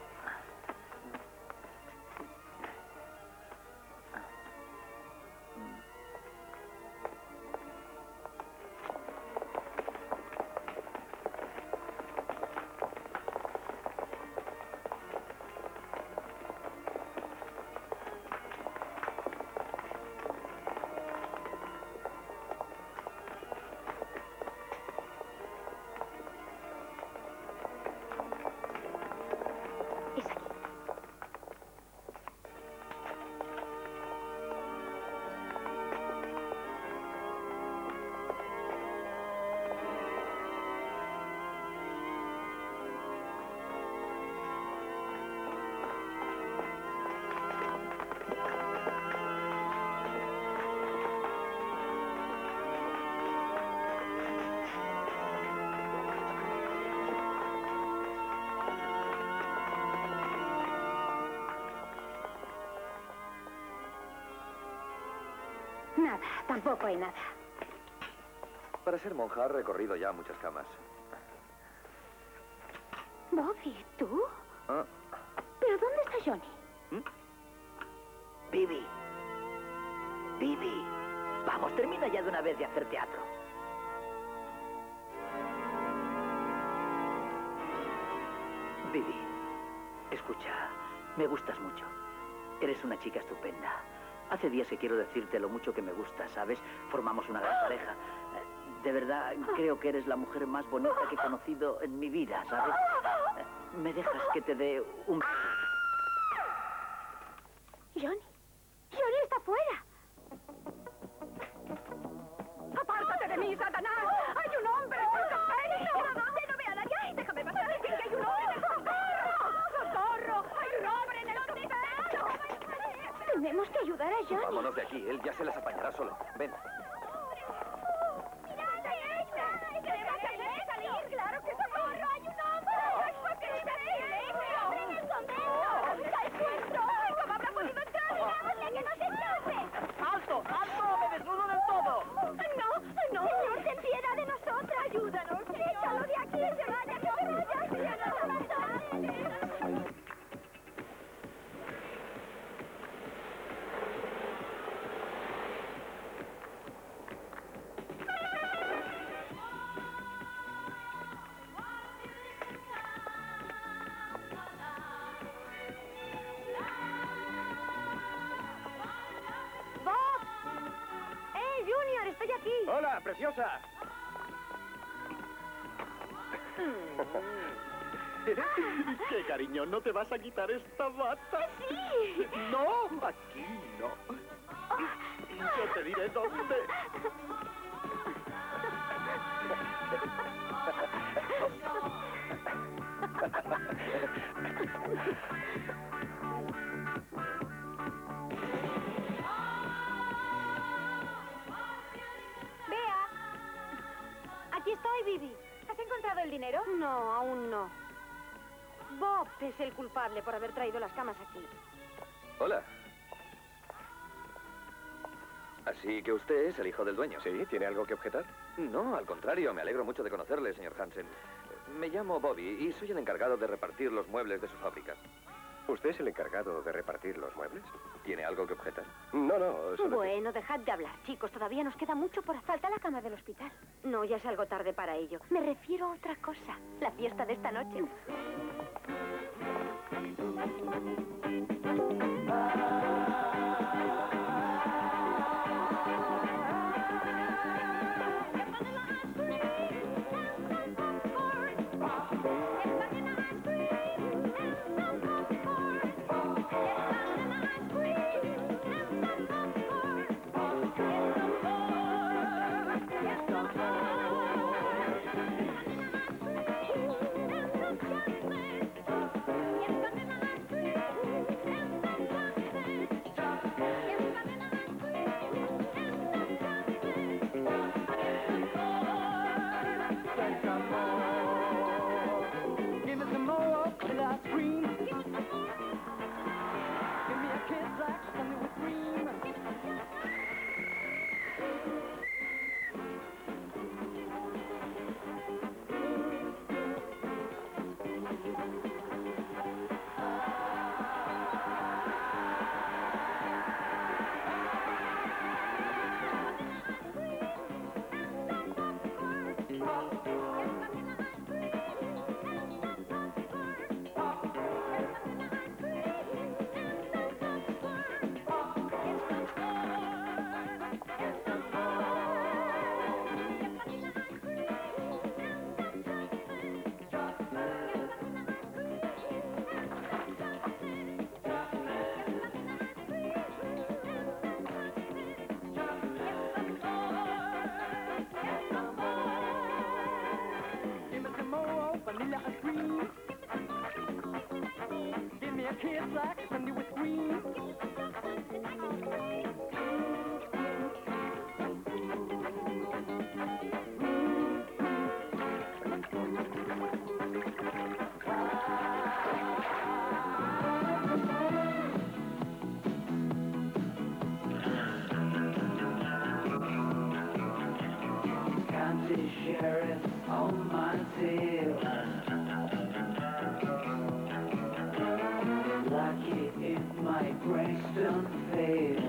Es aquí. Nada, tampoco hay nada. Para ser monja ha recorrido ya muchas camas. Bobby, ¿tú? Ah, ¿Pero dónde está Johnny? Bibi. Bibi. Vamos, termina ya de una vez de hacer teatro. Bibi, escucha, me gustas mucho. Eres una chica estupenda. Hace días que quiero decirte lo mucho que me gustas, ¿sabes? Formamos una gran pareja. De verdad, creo que eres la mujer más bonita que he conocido en mi vida, ¿sabes? ¿Me dejas que te dé un... Johnny. Johnny está fuera. ¡Apártate de mí, Satanás! ¡Hay un hombre en el camerino! ¡No veo a nadie! ¡Déjame pasar! ¡Dicen que hay un hombre en el camerino! ¡Socorro! ¡Hay un hombre en el camerino! Tenemos que ayudar a Johnny. vámonos de aquí, él ya se las apañará solo. Ven. ¡Claro que socorro! ¡Hay un hombre! ¡Hay un hombre en el convento! ¡La encuentro! ¿Cómo habrá podido entrar? ¡Digámosle que no se escape! ¡Alto! ¡Alto! ¡Me desnudo del todo! ¡No! ¡No! ¡Señor, ten piedad de nosotros! ¡Ayúdanos! ¡Échalo de aquí! ¡Que se vaya! ¡Que se vaya! ¡Estoy aquí! ¡Hola, preciosa! ¿Qué, cariño? ¿No te vas a quitar esta bata? ¡Sí! No, aquí no. Yo te diré dónde. el dinero? No, aún no. Bob es el culpable por haber traído las camas aquí. Hola. Así que usted es el hijo del dueño. ¿Sí? ¿Tiene algo que objetar? No, al contrario, me alegro mucho de conocerle, señor Hansen. Me llamo Bobby y soy el encargado de repartir los muebles de su fábrica. ¿Usted es el encargado de repartir los muebles? ¿Tiene algo que objetar? No, no. Solo Bueno, dejad de hablar, chicos. Todavía nos queda mucho por hacer. Falta la cama del hospital. No, ya es algo tarde para ello. Me refiero a otra cosa. La fiesta de esta noche. Sheriff on my tail, like it in my Braxton fail.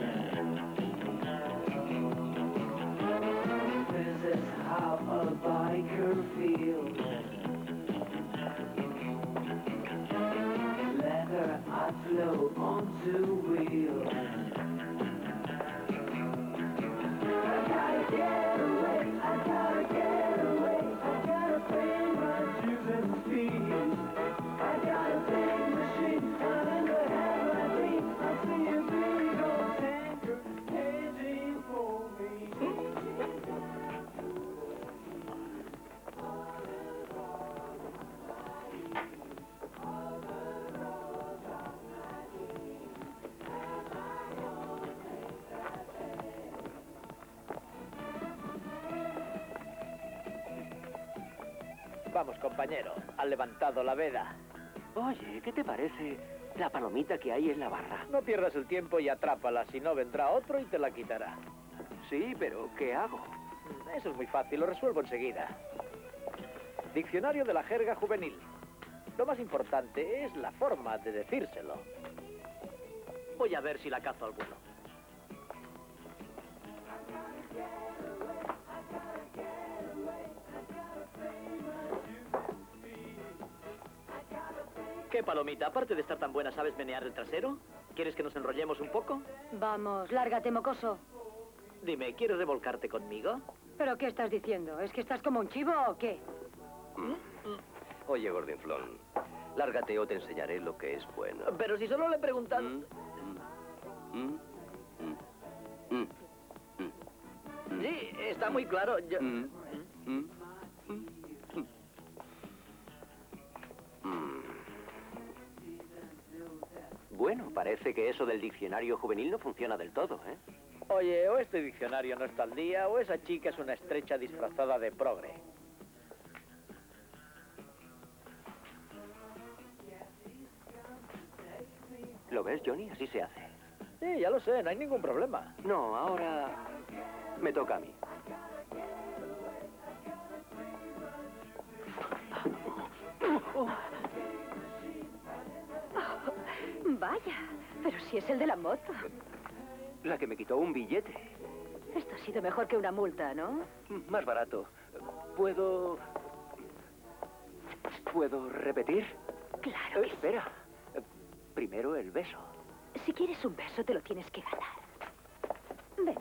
This is how a biker feels. Leather I float onto wheels. I gotta get away, I gotta get away. I gotta pay my dues and fees. I gotta take the machine, I never have my dream. I see a big old tanker heading for me. Vamos, compañero. Han levantado la veda. Oye, ¿qué te parece la palomita que hay en la barra? No pierdas el tiempo y atrápala, si no vendrá otro y te la quitará. Sí, pero ¿qué hago? Eso es muy fácil, lo resuelvo enseguida. Diccionario de la jerga juvenil. Lo más importante es la forma de decírselo. Voy a ver si la cazo alguno. ¿Qué, Palomita? Aparte de estar tan buena, ¿sabes menear el trasero? ¿Quieres que nos enrollemos un poco? Vamos, lárgate, mocoso. Dime, ¿quieres revolcarte conmigo? ¿Pero qué estás diciendo? ¿Es que estás como un chivo o qué? Oye, Gordinflón, lárgate o te enseñaré lo que es bueno. Pero si solo le he preguntado... Mm, mm, mm, mm, mm, Sí, está muy claro. Yo... mm, mm, mm, mm. Bueno, parece que eso del diccionario juvenil no funciona del todo, ¿eh? Oye, o este diccionario no está al día, o esa chica es una estrecha disfrazada de progre. ¿Lo ves, Johnny? Así se hace. Sí, ya lo sé, no hay ningún problema. No, ahora me toca a mí. Vaya, pero si es el de la moto. La que me quitó un billete. Esto ha sido mejor que una multa, ¿no? Más barato. ¿Puedo... ¿Puedo repetir? Claro que Eh, espera. Eh, Primero el beso. Si quieres un beso, te lo tienes que ganar. Ven.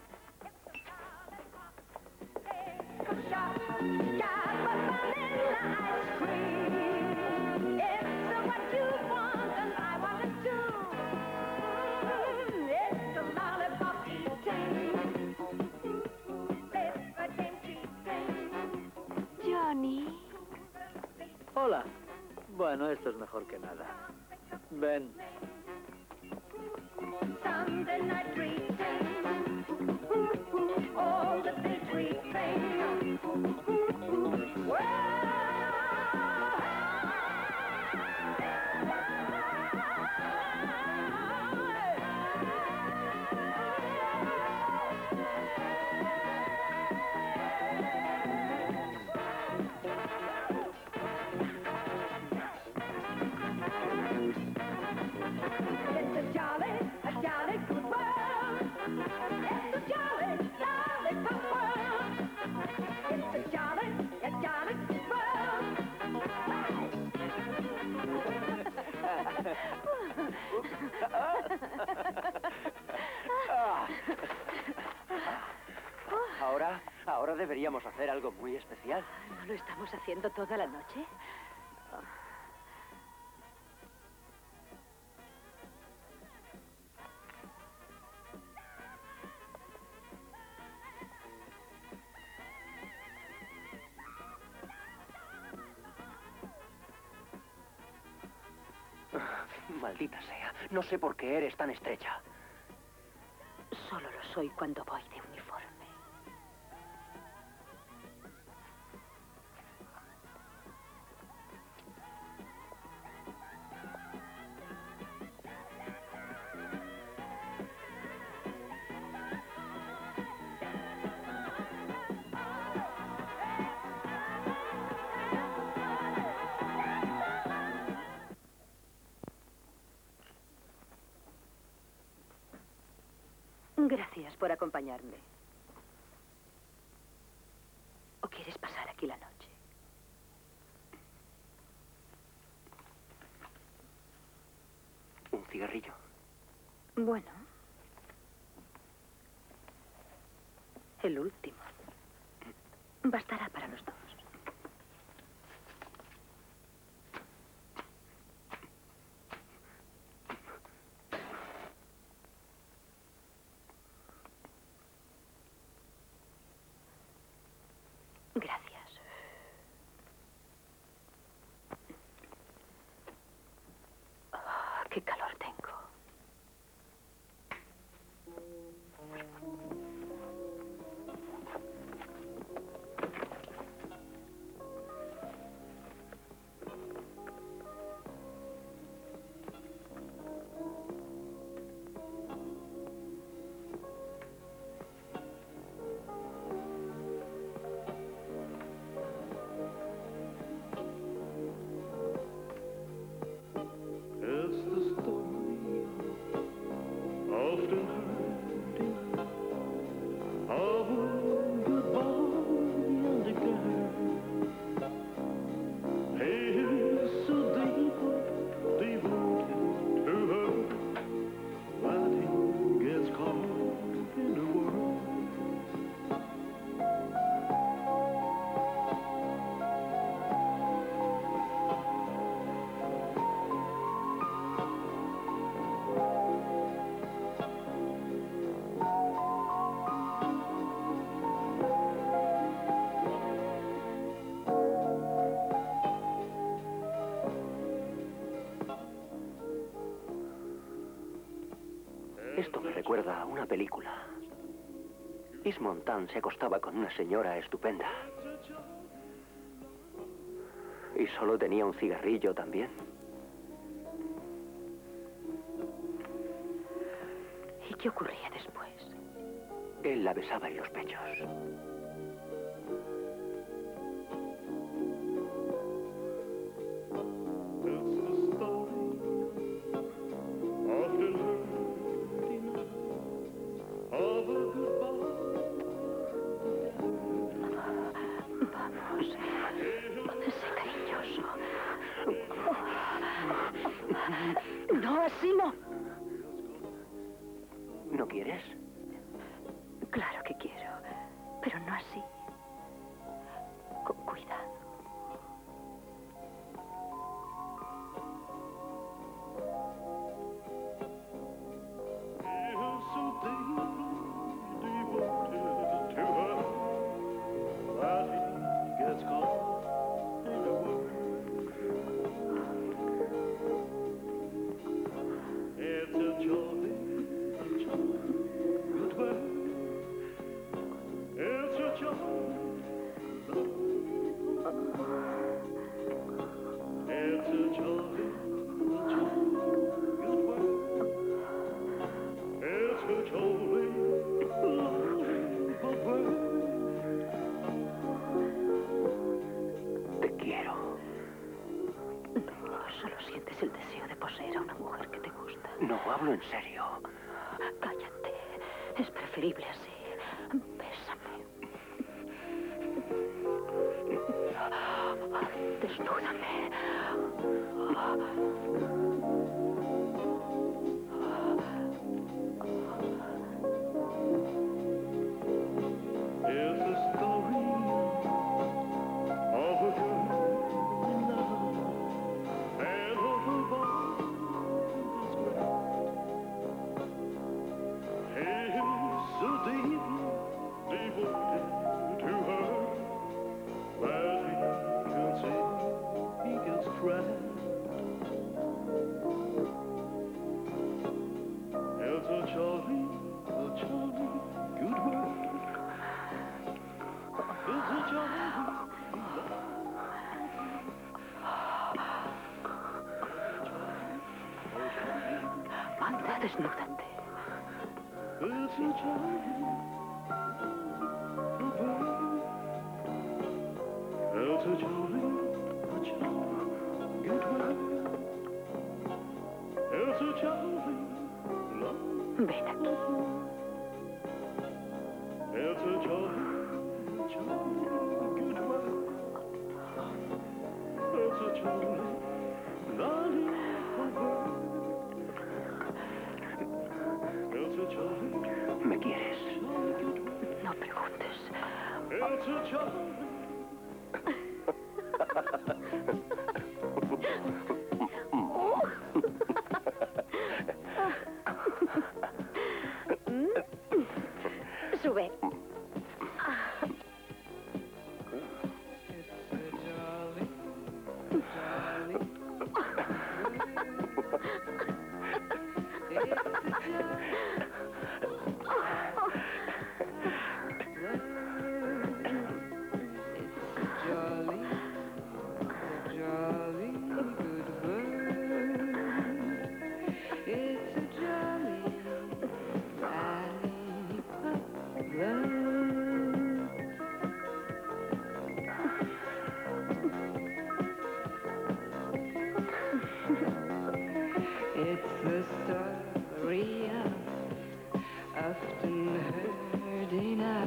Johnny. Hola. Bueno, esto es mejor que nada. Ven. Sunday night dreaming, all the day dreaming. It's a jolly, a jolly good world. It's a jolly, lollipop world. It's a jolly, a jolly good world. Ahora, ahora deberíamos hacer algo muy especial. ¿No lo estamos haciendo toda la noche? Maldita sea. No sé por qué eres tan estrecha. Solo lo soy cuando voy de uniforme. Gracias por acompañarme. ¿O quieres pasar aquí la noche? ¿Un cigarrillo? Bueno. El último. Bastará para los dos. Gracias. Oh, qué calor tengo. It's the story, often heard, of a good boy and a girl. He is so devoted, devoted to her, that he gets caught in the world. Esto me recuerda a una película. Yves Montand se acostaba con una señora estupenda. Y solo tenía un cigarrillo también. ¿Qué ocurría después? Él la besaba en los pechos. Vamos. Sé cariñoso. No, así no. ¿No quieres? Claro que quiero, pero no así. Con cuidado. Te quiero. No, solo sientes el deseo de poseer a una mujer que te gusta. No, hablo en serio. Cállate. Es preferible así. Bésame. Desnúdame. It's a story of a girl in love and of a boy who's great. He's so deeply devoted to her that he can see he gets trapped. It's a jolly, a jolly good world. Anda, desnúdate. It's a jolly good world. It's a jolly, a jolly good world. It's a jolly long. Ven aquí. It's a jolly, jolly good world. It's a jolly lollipop world. It's a jolly. ¿Me quieres? No preguntes. It's a jolly. Sube. It's the story of often heard enough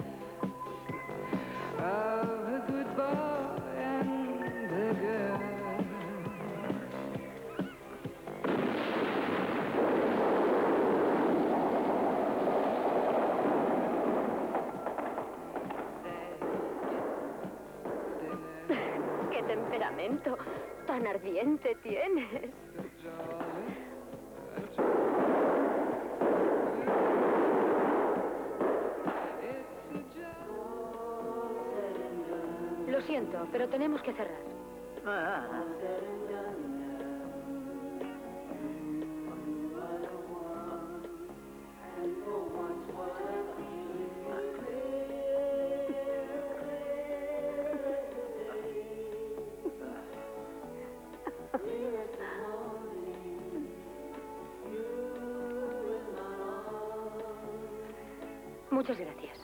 of a good boy and the girl. ¡Qué temperamento tan ardiente tienes! Lo siento, pero tenemos que cerrar. Ah. Muchas gracias.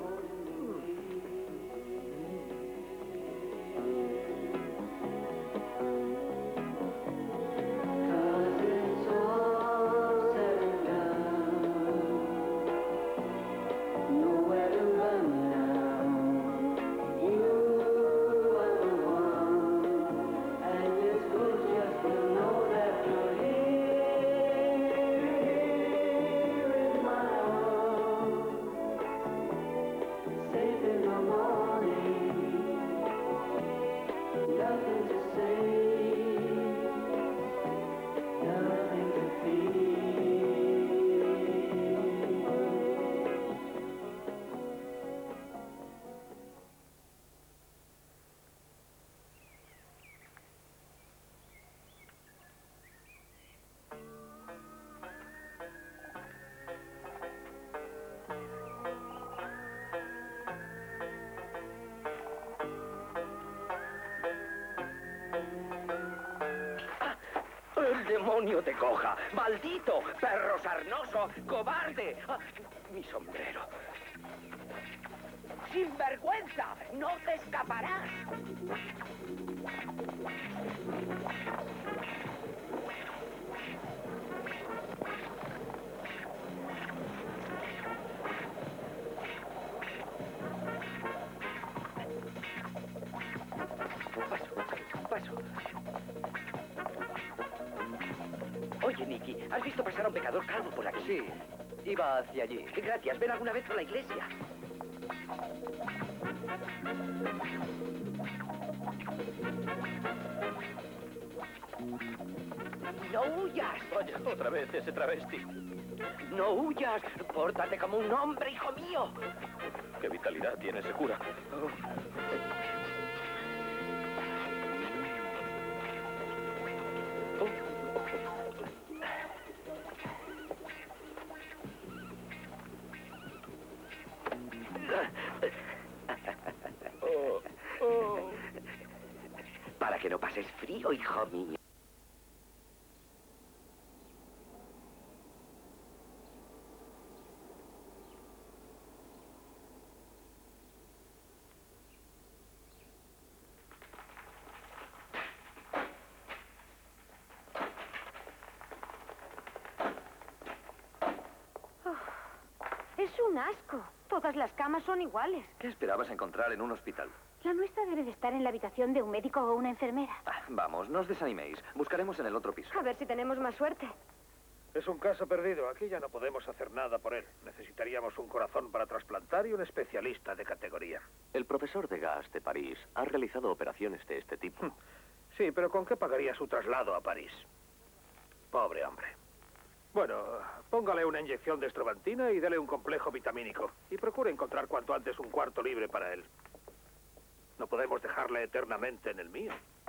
¡El demonio te coja! ¡Maldito! ¡Perro sarnoso! ¡Cobarde! Ah, mi sombrero. ¡Sinvergüenza! ¡No te escaparás! Paso, paso. Oye, Nicky, ¿has visto pasar a un pecador calvo por aquí? Sí, iba hacia allí. Gracias. ¿Ven alguna vez por la iglesia? ¡No huyas! Vaya, otra vez ese travesti. ¡No huyas! ¡Pórtate como un hombre, hijo mío! ¡Qué vitalidad tiene ese cura! Oh. Oh, oh. Para que no pases frío, hijo mío. Es un asco. Todas las camas son iguales. ¿Qué esperabas encontrar en un hospital? La nuestra debe de estar en la habitación de un médico o una enfermera. Ah, vamos, no os desaniméis. Buscaremos en el otro piso. A ver si tenemos más suerte. Es un caso perdido. Aquí ya no podemos hacer nada por él. Necesitaríamos un corazón para trasplantar y un especialista de categoría. El profesor de gas de París ha realizado operaciones de este tipo. Sí, pero ¿con qué pagaría su traslado a París? Pobre hombre. Bueno, póngale una inyección de estrobantina y dele un complejo vitamínico. Y procure encontrar cuanto antes un cuarto libre para él. No podemos dejarle eternamente en el mío.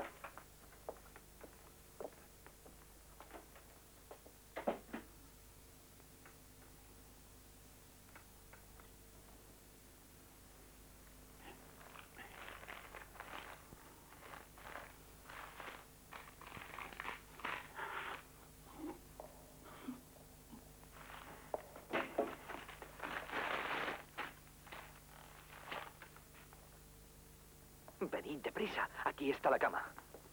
Venid, deprisa. Aquí está la cama.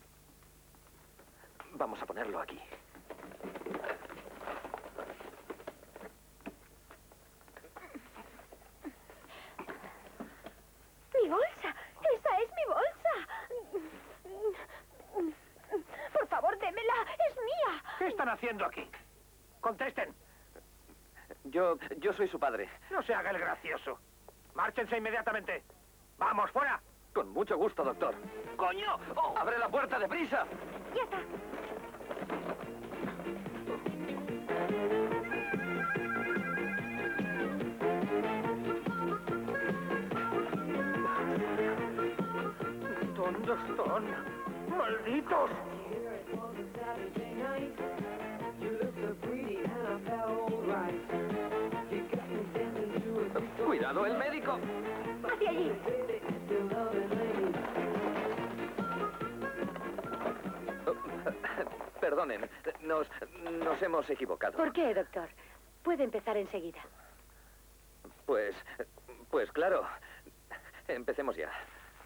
Vamos a ponerlo aquí. ¡Mi bolsa! ¡Esa es mi bolsa! Por favor, démela. ¡Es mía! ¿Qué están haciendo aquí? Contesten. Yo, yo soy su padre. No se haga el gracioso. Márchense inmediatamente. ¡Vamos, fuera! Con mucho gusto, doctor. ¡Coño! Oh. ¡Abre la puerta, deprisa! Ya está. ¿Dónde están? ¡Malditos! ¡Cuidado, el médico! ¡Hacia allí! Perdonen, nos, nos hemos equivocado. ¿Por qué, doctor? Puede empezar enseguida. Pues... pues claro. Empecemos ya.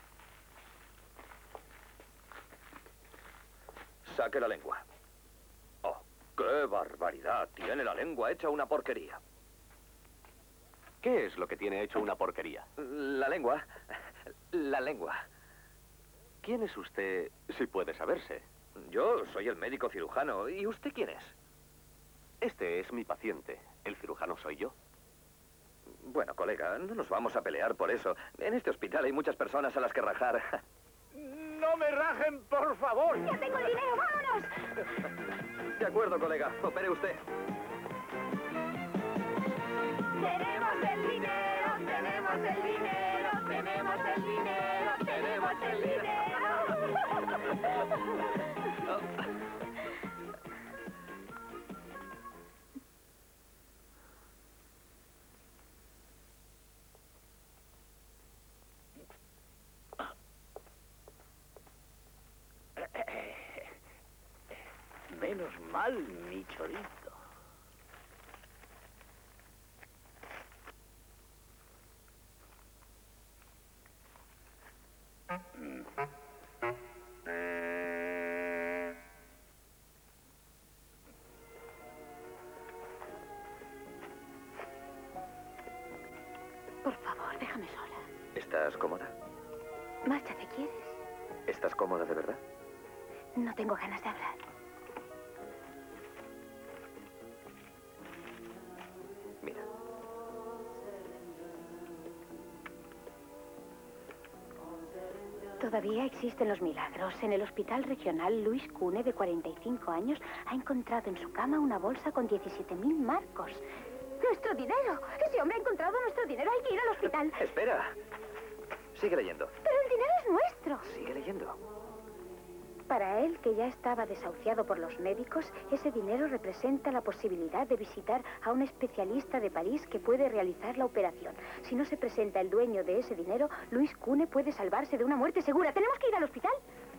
Saque la lengua. ¡Oh, qué barbaridad! Tiene la lengua hecha una porquería. ¿Qué es lo que tiene hecho una porquería? La lengua. La lengua. ¿Quién es usted, si puede saberse? Yo soy el médico cirujano. ¿Y usted quién es? Este es mi paciente. El cirujano soy yo. Bueno, colega, no nos vamos a pelear por eso. En este hospital hay muchas personas a las que rajar. ¡No me rajen, por favor! ¡Ya tengo el dinero! ¡Vámonos! De acuerdo, colega. Opere usted. Tenemos el dinero, tenemos el dinero, tenemos el dinero, tenemos el dinero. Menos mal, mi chorito. Por favor, déjame sola. ¿Estás cómoda? Márchate, ¿quieres? ¿Estás cómoda de verdad? No tengo ganas de hablar. Mira. Todavía existen los milagros. En el hospital regional, Luis Cune, de cuarenta y cinco años, ha encontrado en su cama una bolsa con diecisiete mil marcos. ¡Nuestro dinero! Ese hombre ha encontrado nuestro dinero. Hay que ir al hospital. Espera. Sigue leyendo. Pero el dinero es nuestro. Sigue leyendo. Para él, que ya estaba desahuciado por los médicos, ese dinero representa la posibilidad de visitar a un especialista de París que puede realizar la operación. Si no se presenta el dueño de ese dinero, Luis Cune puede salvarse de una muerte segura. ¿Tenemos que ir al hospital?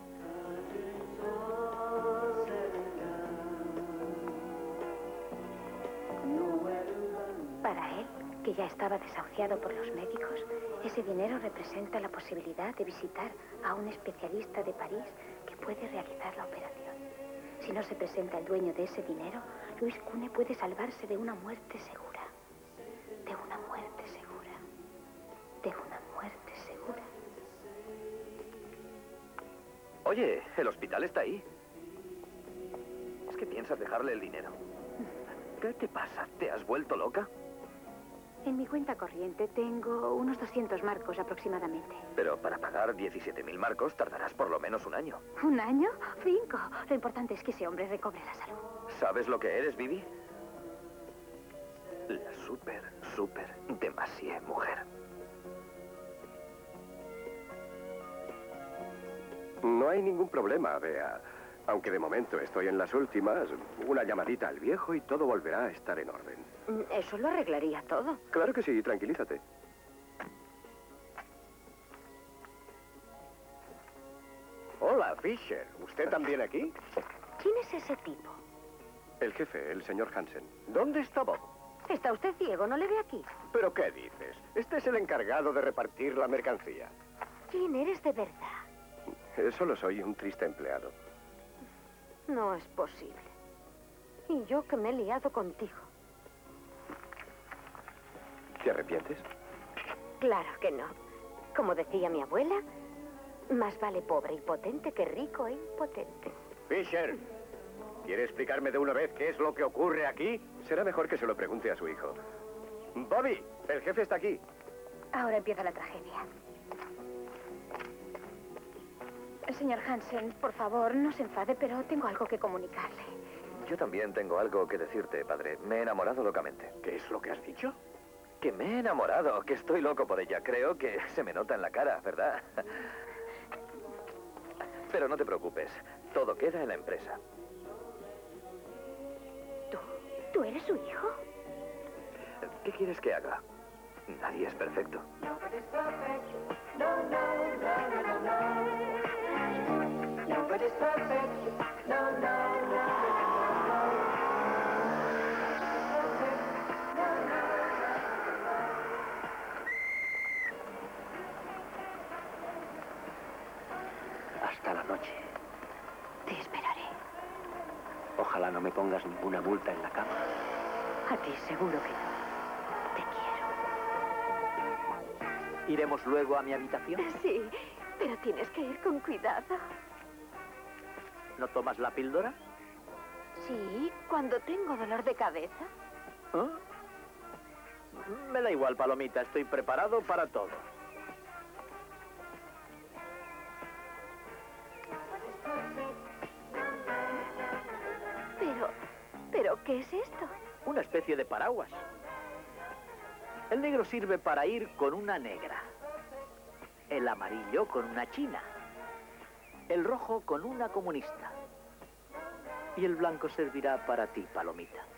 Para él, que ya estaba desahuciado por los médicos, ese dinero representa la posibilidad de visitar a un especialista de París que puede realizar la operación. Si no se presenta el dueño de ese dinero, Luis Cune puede salvarse de una muerte segura. De una muerte segura. De una muerte segura. Oye, el hospital está ahí. ¿Es que piensas dejarle el dinero? ¿Qué te pasa? ¿Te has vuelto loca? En mi cuenta corriente tengo unos doscientos marcos aproximadamente. Pero para pagar diecisiete mil marcos tardarás por lo menos un año. ¿Un año? Cinco. Lo importante es que ese hombre recobre la salud. ¿Sabes lo que eres, Vivi? La súper, súper, demasié mujer. No hay ningún problema, Bea. Aunque de momento estoy en las últimas, una llamadita al viejo y todo volverá a estar en orden. Eso lo arreglaría todo. Claro que sí, tranquilízate. Hola, Fisher. ¿Usted también aquí? ¿Quién es ese tipo? El jefe, el señor Hansen. ¿Dónde está Bob? Está usted ciego, no le ve aquí. ¿Pero qué dices? Este es el encargado de repartir la mercancía. ¿Quién eres de verdad? Eh, Solo soy un triste empleado. No es posible. Y yo que me he liado contigo. ¿Te arrepientes? Claro que no. Como decía mi abuela, más vale pobre y potente que rico e impotente. Fisher, ¿quiere explicarme de una vez qué es lo que ocurre aquí? Será mejor que se lo pregunte a su hijo. Bobby, el jefe está aquí. Ahora empieza la tragedia. Señor Hansen, por favor, no se enfade, pero tengo algo que comunicarle. Yo también tengo algo que decirte, padre. Me he enamorado locamente. ¿Qué es lo que has dicho? Que me he enamorado, que estoy loco por ella. Creo que se me nota en la cara, ¿verdad? Pero no te preocupes, todo queda en la empresa. ¿Tú? ¿Tú eres su hijo? ¿Qué quieres que haga? Nadie es perfecto. Nobody's perfect. No, no, no, no, no, no. Nobody's perfect. No, no, no, no, no, no. hasta la noche. Te esperaré. Ojalá no me pongas ninguna multa en la cama. A ti seguro que no. Te quiero. ¿Iremos luego a mi habitación? Sí, pero tienes que ir con cuidado. ¿No tomas la píldora? Sí, cuando tengo dolor de cabeza. ¿Ah? Me da igual, Palomita. Estoy preparado para todo. Pero, ¿pero qué es esto? Una especie de paraguas. El negro sirve para ir con una negra. El amarillo con una china. El rojo con una comunista. Y el blanco servirá para ti, Palomita.